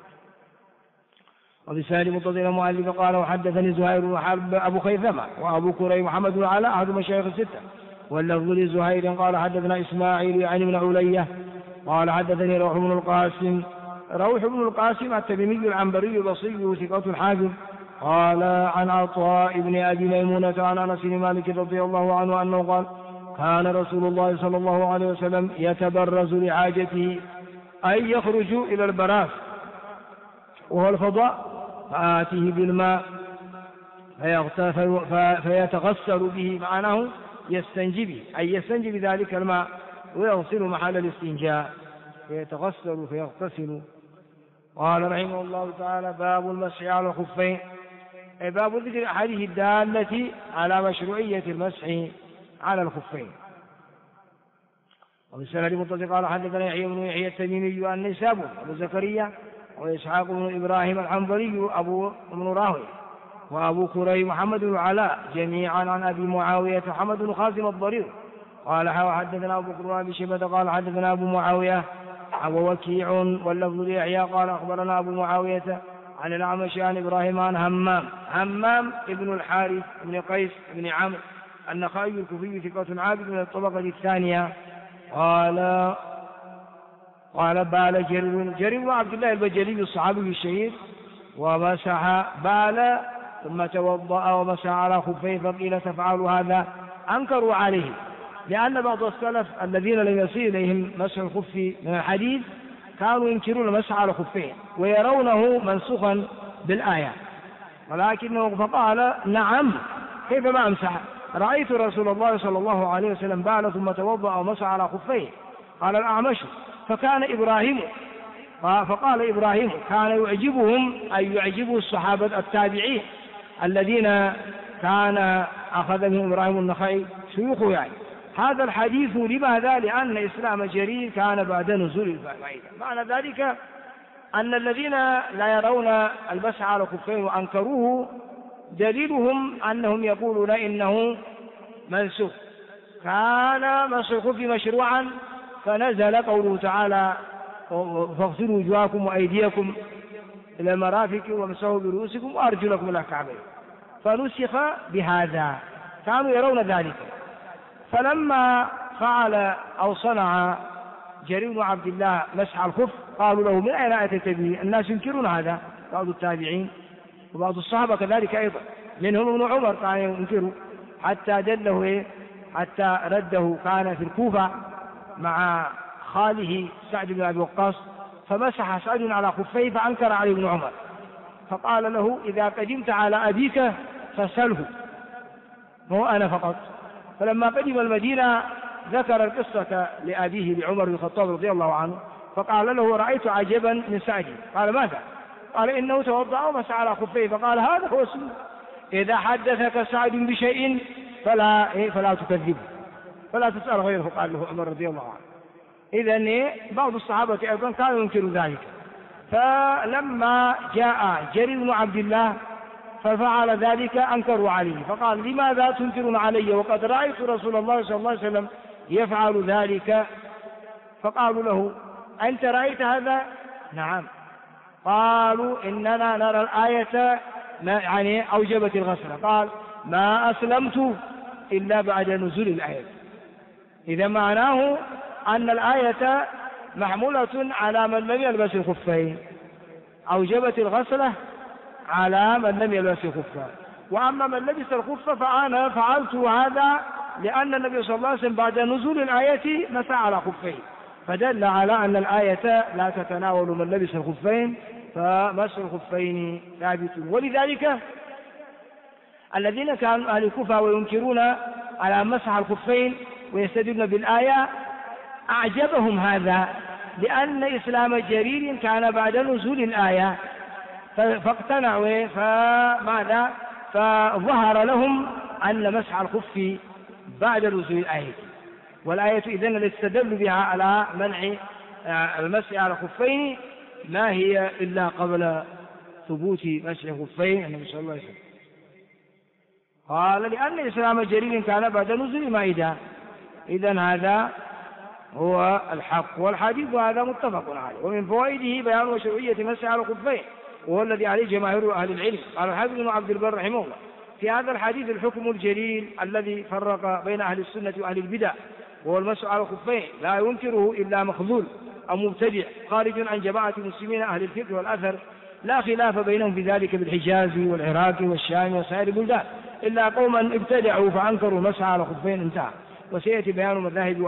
وبسالي متصل مؤلف قال وحدثني زهير بن حرب أبو خيثمة وأبو كريم محمد بن علاء أحد مشايخ الستة، واللفظ لزهير قال حدثنا إسماعيل يعني بن علية قال حدثني روح بن القاسم التميمي العنبري البصري ثقة حافظ قال عن عطاء بن أبي ميمونة عن أنس بن مالك رضي الله عنه أنه قال كان رسول الله صلى الله عليه وسلم يتبرز لحاجته أي يخرج إلى البراز وهو الفضاء، فآتيه بالماء فيتغسل به، معناه يستنجي به، أي يستنجي بذلك الماء ويغسل محل الاستنجاء، فيتغسل فيغتسل. قال رحمه الله تعالى باب المسح على الخفين، أي باب ذكر الأحاديث الدالة على مشروعية المسح على الخفين. وبالسند المتصل قال حدثنا يحيى بن يحيى التميمي النسابوري أبو زكريا وإسحاق بن إبراهيم العنبري أبو بن راهويه وأبو كريم محمد بن علاء جميعا عن أبي معاوية محمد بن خازم الضرير قال حدثنا أبو بكر بن أبي شيبة قال حدثنا أبو معاوية ووكيع واللفظ ليحيى قال أخبرنا أبو معاوية عن الأعمش عن إبراهيم عن همام ابن الحارث بن قيس بن عمرو النخعي الكوفي ثقة عابد من الطبقة الثانية قال بال جرير عبد الله البجلي الصحابي الشهير ومسح بال ثم توضأ ومسح على خفيه فقيل تفعل هذا، أنكروا عليه، لأن بعض السلف الذين لم يصل إليهم مسح الخف من الحديث كانوا ينكرون المسح على خفيه ويرونه منسوخا بالآية، ولكنه فقال نعم كيف ما أمسح، رأيت رسول الله صلى الله عليه وسلم بال ثم توضأ ومسح على خفيه. قال الأعمش فكان إبراهيم، فقال إبراهيم كان يعجبهم أي يعجبه الصحابة التابعين الذين كان أخذ منهم إبراهيم النخعي شيوخه يعني. هذا الحديث لماذا؟ لأن إسلام جرير كان بعد نزول المائدة. معنى ذلك أن الذين لا يرون المسح على الخفين وأنكروه دليلهم أنهم يقولون إنه منسوخ، كان مسح الخف مشروعا فنزل قوله تعالى فاغسلوا وجوهكم وأيديكم إلى المرافق وامسحوا برؤوسكم وأرجلكم إلى الكعبين، فنسخ بهذا، كانوا يرون ذلك. فلما فعل أو صنع جرير بن عبد الله مسح الخف قالوا له من أين أتيت به؟ الناس ينكرون هذا، بعض التابعين وبعض الصحابة كذلك أيضا، منهم ابن عمر كان ينكره حتى دله حتى رده، كان في الكوفة مع خاله سعد بن أبي وقاص فمسح سعد على خفيه فأنكر عليه ابن عمر، فقال له إذا قدمت على أبيك فسله مو أنا فقط. فلما قدم المدينة ذكر القصة لأبيه لعمر بن الخطاب رضي الله عنه، فقال له رأيت عجبا من سعد. قال ماذا؟ قال إنه توضأ ومسح على خفيه، فقال هذا هو السنة، إذا حدثك سعد بشيء فلا تكذبه فلا تسأل غيره، قال له عمر رضي الله عنه. إذن بعض الصحابة أيضا كانوا ينكروا ذلك. فلما جاء جرير بن عبد الله ففعل ذلك أنكروا عليه، فقال لماذا تنكرون علي وقد رأيت رسول الله صلى الله عليه وسلم يفعل ذلك؟ فقالوا له أنت رأيت هذا؟ نعم. قالوا إننا نرى الآية يعني أوجبت الغسل. قال ما أسلمت إلا بعد نزول الآية. إذا معناه أن الآية محمولة على من لم يلبس الخفين، أوجبت الغسلة على من لم يلبس الخف، وأما من لبس الخف فأنا فعلت هذا لأن النبي صلى الله عليه وسلم بعد نزول الآية مسح على خفيه، فدل على أن الآية لا تتناول من لبس الخفين، فمسح الخفين ثابت. ولذلك الذين كانوا أهل الكوفة وينكرون على مسح الخفين ويستدلون بالآية أعجبهم هذا، لأن إسلام جرير كان بعد نزول الآية، فاقتنعوا فماذا؟ فظهر لهم أن مسح الخف بعد نزول الآية، والآية إذن التي استدل بها على منع المسح على الخفين ما هي إلا قبل ثبوت مسح الخفين النبي صلى الله عليه وسلم. قال لأن إسلام جرير كان بعد نزول المائدة، إذن هذا هو الحق، والحديث هذا متفق عليه. ومن فوائده بيان مشروعية مسح على الخفين، وهو الذي عليه جماهير أهل العلم. قال الحافظ بن عبد البر رحمه الله في هذا الحديث الحكم الجليل الذي فرق بين أهل السنة وأهل البدع، وهو المسح على الخفين لا ينكره إلا مخذول أو مبتدع خارج عن جماعة المسلمين أهل الفقه والأثر، لا خلاف بينهم في ذلك بالحجاز والعراق والشام وسائر البلدان، إلا قوما ابتدعوا فأنكروا المسح على الخفين انتهى. وسيأتي بيان مذاهب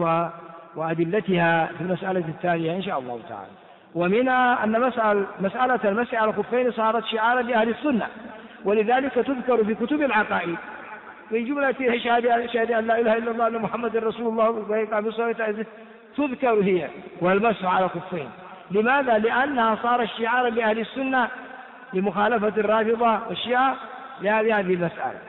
وأدلتها في المسألة التالية إن شاء الله تعالى. ومنها أن مسألة المسح على الخفين صارت شعارا لأهل السنة، ولذلك تذكر في كتب العقائد من جملة شهادة أن لا إله إلا الله أن محمد رسول الله وإقام الصلاة تذكر هي والمسح على الخفين. لماذا؟ لأنها صارت شعارا لأهل السنة لمخالفة الرافضة والشيعة لهذه المسألة،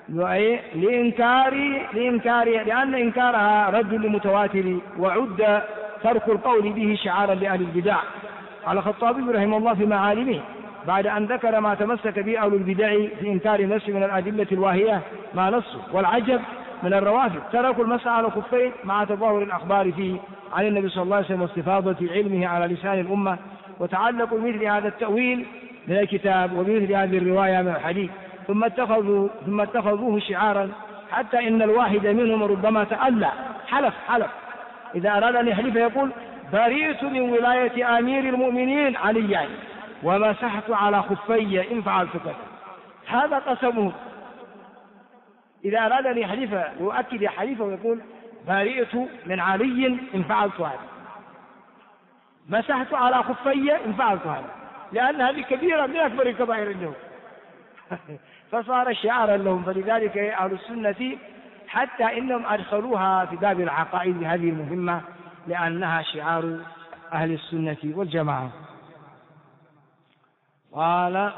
لأن إنكارها رد لمتواتر، وعد ترك القول به شعارا لأهل البدع. قال الخطابي رحمه الله في معالمه بعد أن ذكر ما تمسك به أهل البدع في إنكار المسح من الأدلة الواهية ما نصه، والعجب من الروافض تركوا المسح على الخفين مع تظاهر الأخبار فيه عن النبي صلى الله عليه وسلم واستفاضة علمه على لسان الأمة، وتعلقوا مثل هذا التأويل من الكتاب ومثل هذه الرواية من الحديث، ثم اتخذوه شعارا، حتى إن الواحد منهم ربما تألى حلف إذا أراد أن يحلف يقول بريت من ولاية أمير المؤمنين علي ومسحت على خفي إن فعلت كذا. هذا قسمه. إذا أراد أن يحلف يؤكد حليفه ويقول برئت من علي إن فعلت هذا، مسحت على خفي إن فعلت هذا، لأن هذه كبيرة من أكبر الكبائر عندهم فصار شعارا لهم. فلذلك أهل السنة حتى إنهم أدخلوها في باب العقائد هذه المهمة، لأنها شعار أهل السنة والجماعة. قال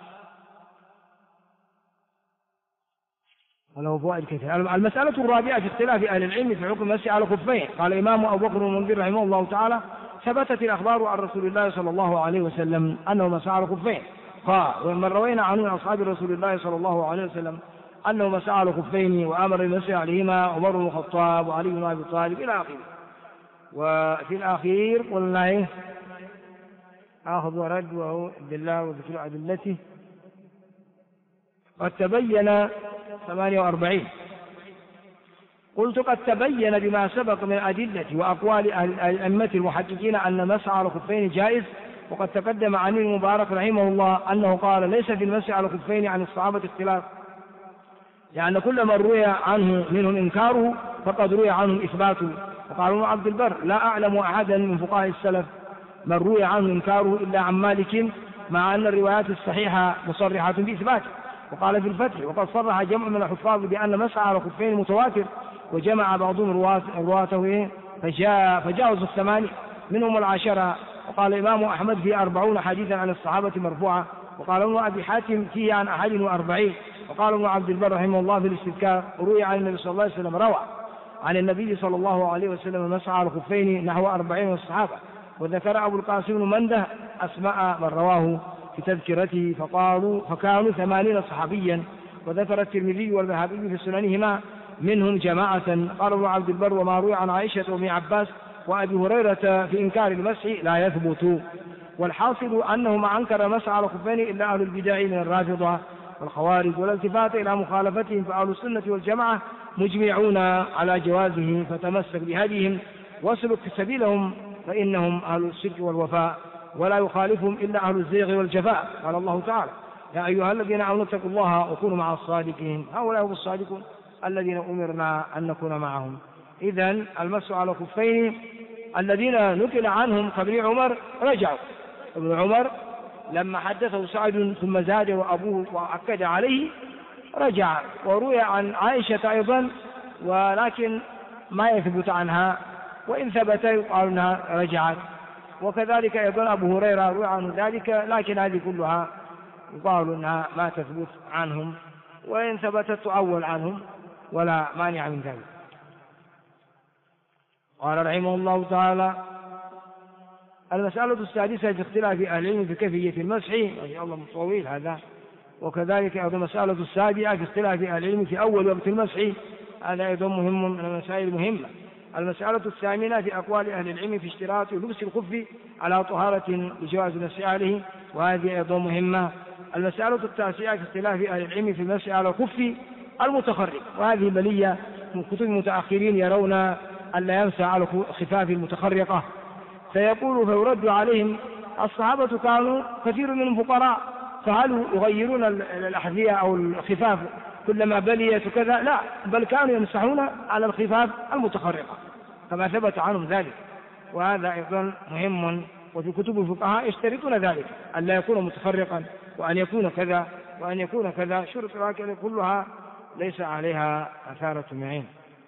وله فوائد كثيرة. المسألة الرابعة في اختلاف أهل العلم في حكم المسح على الخفين. قال الإمام أبو بكر المنذر رحمه الله تعالى: ثبتت الأخبار عن رسول الله صلى الله عليه وسلم أنه مسح على الخفين. قال: ومن روينا عنه من أصحاب رسول الله صلى الله عليه وسلم أنه مسح على الخفين وأمر بالمسح عليهما عمر بن الخطاب وعلي بن أبي طالب إلى آخره. وفي الأخير قلنا آخذ ورد وهو بالله وذكر أدلته. قد تبين 48. قلت قد تبين بما سبق من أدلة وأقوال الأئمة المحققين أن مسح على الخفين جائز. وقد تقدم عن المبارك رحمه الله أنه قال: ليس في المسح على الخفين عن الصحابة اختلاف، لأن كل من روي عنه منهم إنكاره فقد روي عنهم إثباته. وقال ابن عبد البر: لا أعلم أحدا من فقهاء السلف من روي عنه إنكاره إلا عن مالك، مع أن الروايات الصحيحة مصرحة بإثباته. وقال في الفتح: وقد صرح جمع من الحفاظ بأن مسح على الخفين متواتر، وجمع بعضهم رواته فجاوزوا 8 منهم 10. وقال الإمام أحمد في 40 حديثا عن الصحابة مرفوعة. وقال ابن أبي حاتم فيه عن 41. وقال ابن عبد البر رحمه الله في الاستذكار: روي عن النبي صلى الله عليه وسلم روى عن النبي صلى الله عليه وسلم مسح على الخفين نحو 40 من الصحابة. وذكر أبو القاسم بن منده أسماء من رواه في تذكرته فكانوا 80 صحابيا. وذكر الترمذي والذهبي في سننهما منهم جماعة. قال ابن عبد البر: وما روي عن عائشة وابن عباس وأبي هريرة في إنكار المسح لا يثبت. والحاصل أنه ما أنكر مسح على الخفين إلا أهل البدع من الرافضة والخوارج، ولا التفات إلى مخالفتهم، فأهل السنة والجماعة مجمعون على جوازه، فتمسك بهديهم واسلك سبيلهم، فإنهم أهل الصدق والوفاء، ولا يخالفهم إلا أهل الزيغ والجفاء. قال الله تعالى: يا أيها الذين آمنوا اتقوا الله وكونوا مع الصادقين. هؤلاء هم الصادقون الذين أمرنا أن نكون معهم. إذن المسح على الخفين الذين نقل عنهم كابن عمر رجعوا. ابن عمر لما حدثه سعد ثم زاد وأبوه وأكد عليه رجع. وروي عن عائشة أيضا ولكن ما يثبت عنها، وإن ثبت يقال أنها رجعت. وكذلك أيضا أبو هريرة روي عنه ذلك، لكن هذه كلها يقال أنها ما تثبت عنهم، وإن ثبتت تؤول عنهم ولا مانع من ذلك. قال رحمه الله تعالى: المسألة السادسة في اختلاف أهل العلم في كيفية المسح. الله طويل هذا. وكذلك أيضا المسألة السابعة في اختلاف أهل العلم في أول وقت المسح. هذا أيضا مهم من المسائل المهمة. المسألة الثامنة في أقوال أهل العلم في اشتراط لبس الخف على طهارة بجواز المسح عليه، وهذه أيضا مهمة. المسألة التاسعة في اختلاف أهل العلم في المسح على الخف المتخرج، وهذه بلية من كتب المتأخرين يرون أن لا يمسح على الخفاف المتخرقة، فيرد عليهم: الصحابة كانوا كثير منهم فقراء، فهل يغيرون الأحذية أو الخفاف كلما بليت كذا؟ لا، بل كانوا يمسحون على الخفاف المتخرقة كما ثبت عنهم ذلك. وهذا أيضا مهم، وفي كتب الفقهاء يشترطون ذلك، أن لا يكون متخرقا، وأن يكون كذا وأن يكون كذا. شرط لكن كلها ليس عليها أثارة معين.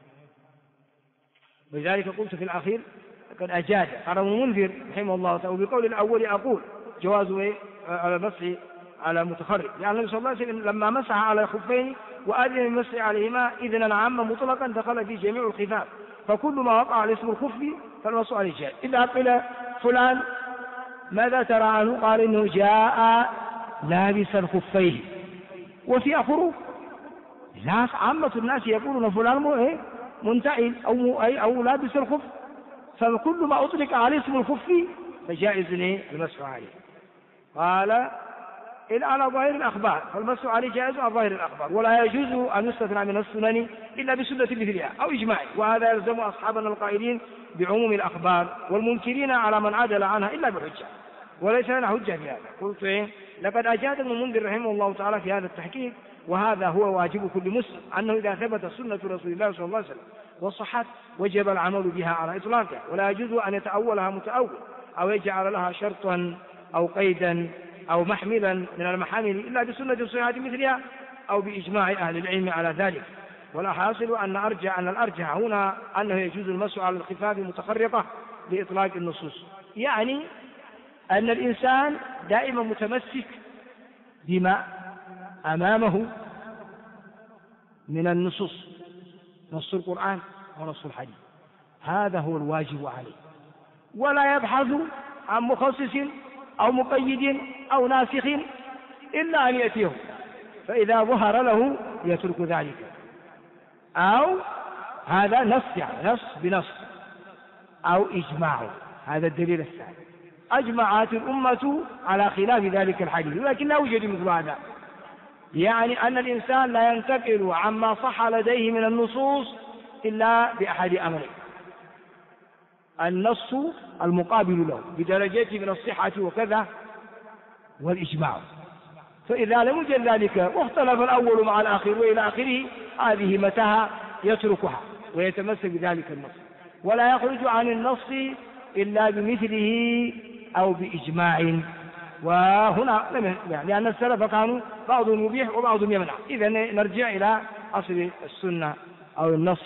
ولذلك قلت في الأخير قد أجاد قال المنذر رحمه الله تعالى: وبقول الأول أقول جواز على المسح على متخرج، يعني النبي صلى الله عليه وسلم لما مسح على الخفين وأذن المسح عليهما إذنا عاما مطلقا دخل في جميع الخفاف، فكل ما وقع على اسم الخف فالمسح عليه جائز. إذا قيل فلان ماذا ترى عنه؟ قال إنه جاء لابس الخفين وفي خروج. الناس عامة الناس يقولون فلان منتعل أو لابس الخف، فكل ما أطلق عليه اسم الخف فجائز المسح عليه. قال: إلا على ظاهر الأخبار، فالمسح عليه جائز على ظاهر الأخبار، ولا يجوز أن يستثنى من السنن إلا بسنة مثلها أو إجماع، وهذا يلزم أصحابنا القائلين بعموم الأخبار، والمنكرين على من عدل عنها إلا بحجة. وليس لنا حجة في هذا. قلت إيه؟ لقد أجاد ابن المنذر رحمه الله تعالى في هذا التحقيق، وهذا هو واجب كل مسلم، أنه إذا ثبت سنة رسول الله صلى الله عليه وسلم وصحت وجب العمل بها على إطلاقها، ولا يجوز أن يتأولها متأول أو يجعل لها شرطا أو قيدا أو محملا من المحامل إلا بسنة صحيحة مثلها أو بإجماع أهل العلم على ذلك. ولا حاصل أن الأرجح هنا أنه يجوز المسح على الخفاف المتفرقة بإطلاق النصوص، يعني أن الإنسان دائما متمسك بما أمامه من النصوص، نص القرآن ونص الحديث، هذا هو الواجب عليه، ولا يبحث عن مخصص أو مقيد أو ناسخ إلا أن يأتيه، فإذا ظهر له يترك ذلك، أو هذا نص، يعني نص بنص أو إجماع. هذا الدليل الثاني، أجمعت الأمة على خلاف ذلك الحديث، ولكن لا يوجد مثل هذا، يعني أن الإنسان لا ينتقل عما صح لديه من النصوص إلا بأحد أمرين: النص المقابل له بدرجته من الصحة وكذا، والإجماع. فإذا لم يوجد ذلك واختلف الأول مع الآخر وإلى آخره، هذه متاهة يتركها ويتمسك بذلك النص، ولا يخرج عن النص إلا بمثله أو بإجماع. وهنا لأن السلف كانوا بعضهم يبيح وبعضهم يمنع، إذا نرجع إلى أصل السنة أو النص.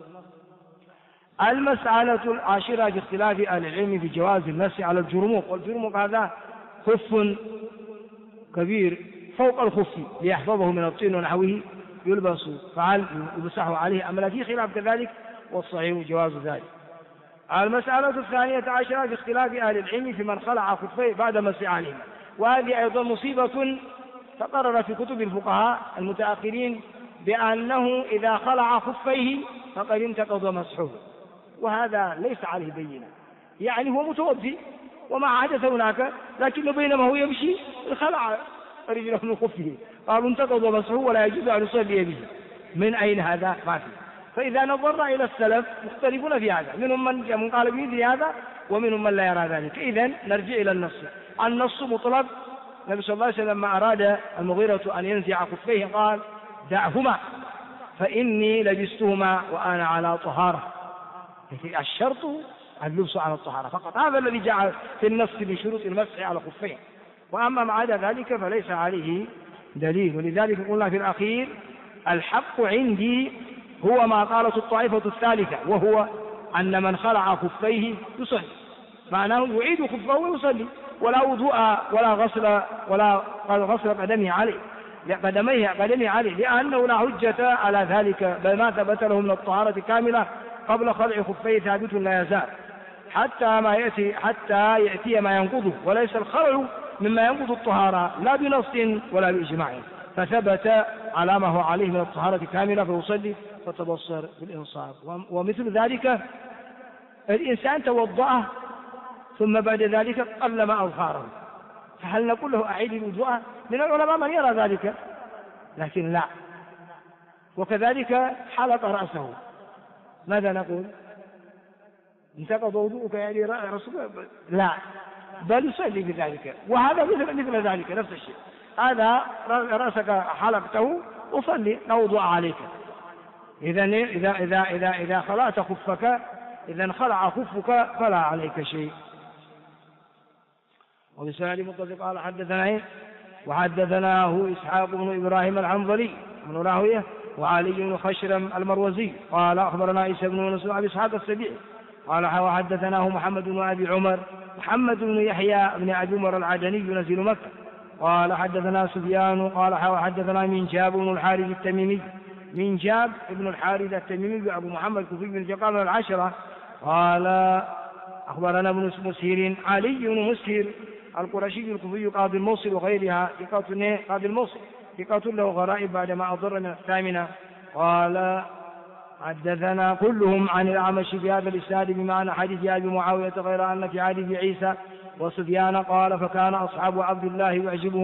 المسألة العاشرة في اختلاف أهل العلم في جواز المسح على الجرموق، والجرموق هذا خف كبير فوق الخف ليحفظه من الطين ونحوه، يلبس، فهل يمسح عليه أم لا؟ في خلاف كذلك، والصحيح جواز ذلك. المسألة الثانية عشرة في اختلاف أهل العلم في من خلع خفيه بعد مسح عليهما، وهذه أيضا مصيبة تقرر في كتب الفقهاء المتأخرين بأنه إذا خلع خفيه فقد انتقض مسحه، وهذا ليس عليه بينة، يعني هو متوضي وما حدث هناك، لكنه بينما هو يمشي خلع رجله من خفه، قالوا انتقض مسحه ولا يجوز أن يصلي به. من أين هذا؟ ما فيه. فإذا نظرنا إلى السلف مختلفون في هذا، منهم من قال بمثل هذا ومنهم من لا يرى ذلك. إذن نرجع إلى النص. النص مطلق. النبي صلى الله عليه وسلم لما أراد المغيرة أن ينزع خفيه قال: دعهما فإني لبستهما وأنا على طهارة. الشرط اللبس على الطهارة فقط، هذا الذي جاء في النص بشروط المسح على خفيه، وأما ما عدا ذلك فليس عليه دليل. ولذلك قلنا في الأخير: الحق عندي هو ما قالت الطائفة الثالثة، وهو أن من خلع خفيه يصلي، معناه يعيد خفه ويصلي، ولا وضوء ولا غسل قدمه عليه، لأنه لا حجة على ذلك، بل ما ثبت له من الطهارة كاملة قبل خلع خفيه ثابت لا يزال حتى يأتي ما ينقضه، وليس الخلع مما ينقض الطهارة لا بنص ولا بإجماع، فثبت على ما هو عليه من الطهارة كاملة فيصلي فتبصر بالإنصاف. ومثل ذلك الإنسان توضأ ثم بعد ذلك قلم أظفاره، فهل نقول له أعيد الوضوء؟ من العلماء من يرى ذلك، لكن لا. وكذلك حلق رأسه، ماذا نقول؟ انتقض وضوءك يعني رأسك؟ لا، بل يصلي بذلك. وهذا مثل ذلك نفس الشيء، هذا رأسك حلقته وصلي لا وضوء عليك. إذا خلعت خفك، إذا خلع خفك فلا عليك شيء. وبسند متصل قال: وحدثناه إسحاق بن إبراهيم العنظلي بن راهويه وعلي بن خشرم المروزي قال: أخبرنا عيسى بن يونس بن إسحاق السبيعي قال: وحدثناه محمد بن أبي عمر محمد بن يحيى بن أبي عمر العدني نزيل مكة قال: حدثنا سفيان قال: وحدثنا منجاب بن الحارث التميمي، منجاب بن الحارث التميمي أبو محمد كفي بن جقام العشرة قال: أخبرنا ابن مسهر علي بن مسهر القرشي الكوفي قاضي الموصل وغيرها قاضي الموصل ثقة له غرائب بعد ما أضر من الثامنة قال: حدثنا كلهم عن الأعمش بهذا الإسناد بمعنى حديث أبي معاوية، غير أن في حديث عيسى وسفيان قال: فكان أصحاب عبد الله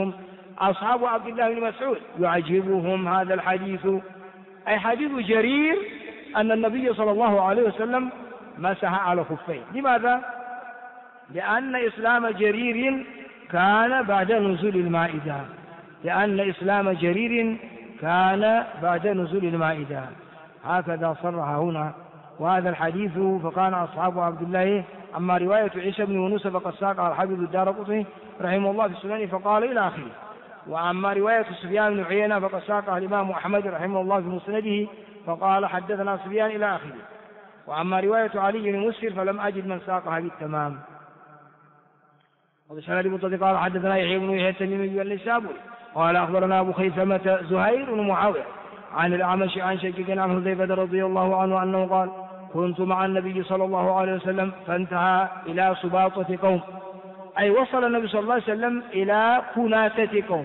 بن مسعود يعجبهم هذا الحديث، أي حديث جرير أن النبي صلى الله عليه وسلم مسح على خفيه. لماذا؟ لأن إسلام جرير كان بعد نزول المائدة، لأن إسلام جرير كان بعد نزول المائدة، هكذا صرح هنا. وهذا الحديث فكان أصحاب عبد الله، أما رواية عيسى بن يونس فقد ساقها الحافظ الدارقطني رحمه الله في السنن فقال إلى آخره. وأما رواية سفيان بن عيينة فقد ساقها الإمام أحمد رحمه الله في مسنده فقال حدثنا سفيان إلى آخره. وأما رواية علي بن مسهر فلم أجد من ساقها بالتمام. وبشر بن قال حدثنا يحيى بن يحيى التميمي النسابوري قال أخبرنا أبو خيثمة زهير بن معاوية عن الأعمش عن شقيق عن حذيفة رضي الله عنه أنه قال كنت مع النبي صلى الله عليه وسلم فانتهى إلى سباطة قوم، أي وصل النبي صلى الله عليه وسلم إلى كناسة قوم.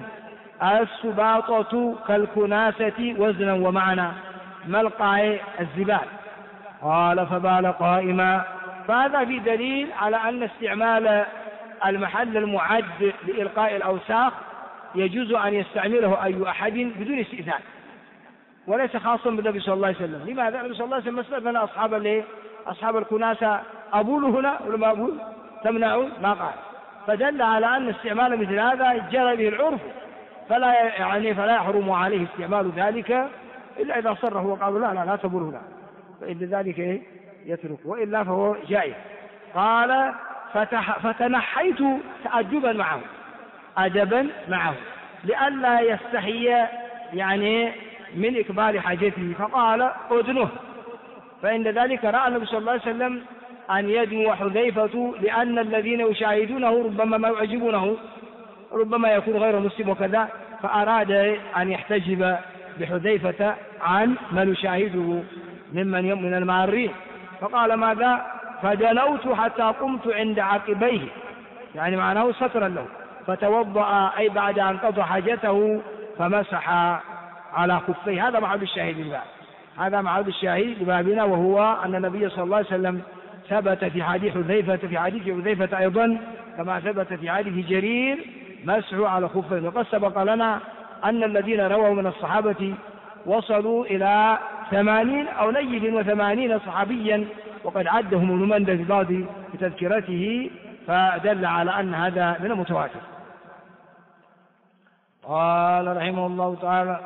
السباطة كالكناسة وزنا ومعنى، ملقى الزبال. قال فبال قائما، فهذا في دليل على أن استعمال المحل المعد لإلقاء الأوساخ يجوز أن يستعمله أي أحد بدون استئذان، وليس خاصا بالنبي صلى الله عليه وسلم. لماذا؟ النبي صلى الله عليه وسلم استأذن أصحاب الكناسة أبول هنا ولا ما أبول تمنعون، ما قال، فدل على أن استعمال مثل هذا جرى به العرف، فلا يحرم عليه استعمال ذلك إلا إذا صره وقالوا لا تبول هنا، فإن ذلك يترك، وإلا فهو جائز. قال فتنحيت تأدبا معه، أدبا معه، لئلا يستحي من إكبار حاجته، فقال أدنه. فإن ذلك رأى النبي صلى الله عليه وسلم أن يدنو حذيفة، لأن الذين يشاهدونه ربما ما يعجبونه، ربما يكون غير مسلم وكذا، فأراد أن يحتجب بحذيفة عن من يشاهده من المارين. فقال ماذا؟ فدنوت حتى قمت عند عقبيه، معناه سترا له، فتوضأ أي بعد أن قضى حاجته فمسح على خفيه. هذا محل الشاهد لله، هذا محل الشاهد لبابنا، وهو أن النبي صلى الله عليه وسلم ثبت في حديث حذيفة أيضا كما ثبت في حديث جرير مسح على خفيه. وقد سبق لنا أن الذين رووا من الصحابة وصلوا إلى 80 أو 80 صحابيا، وقد عدهم ابن مندة في تذكرته، فدل على أن هذا من المتواتر. قال رحمه الله تعالى: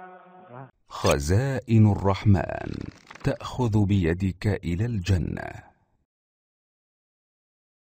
خزائن الرحمن تأخذ بيدك إلى الجنة.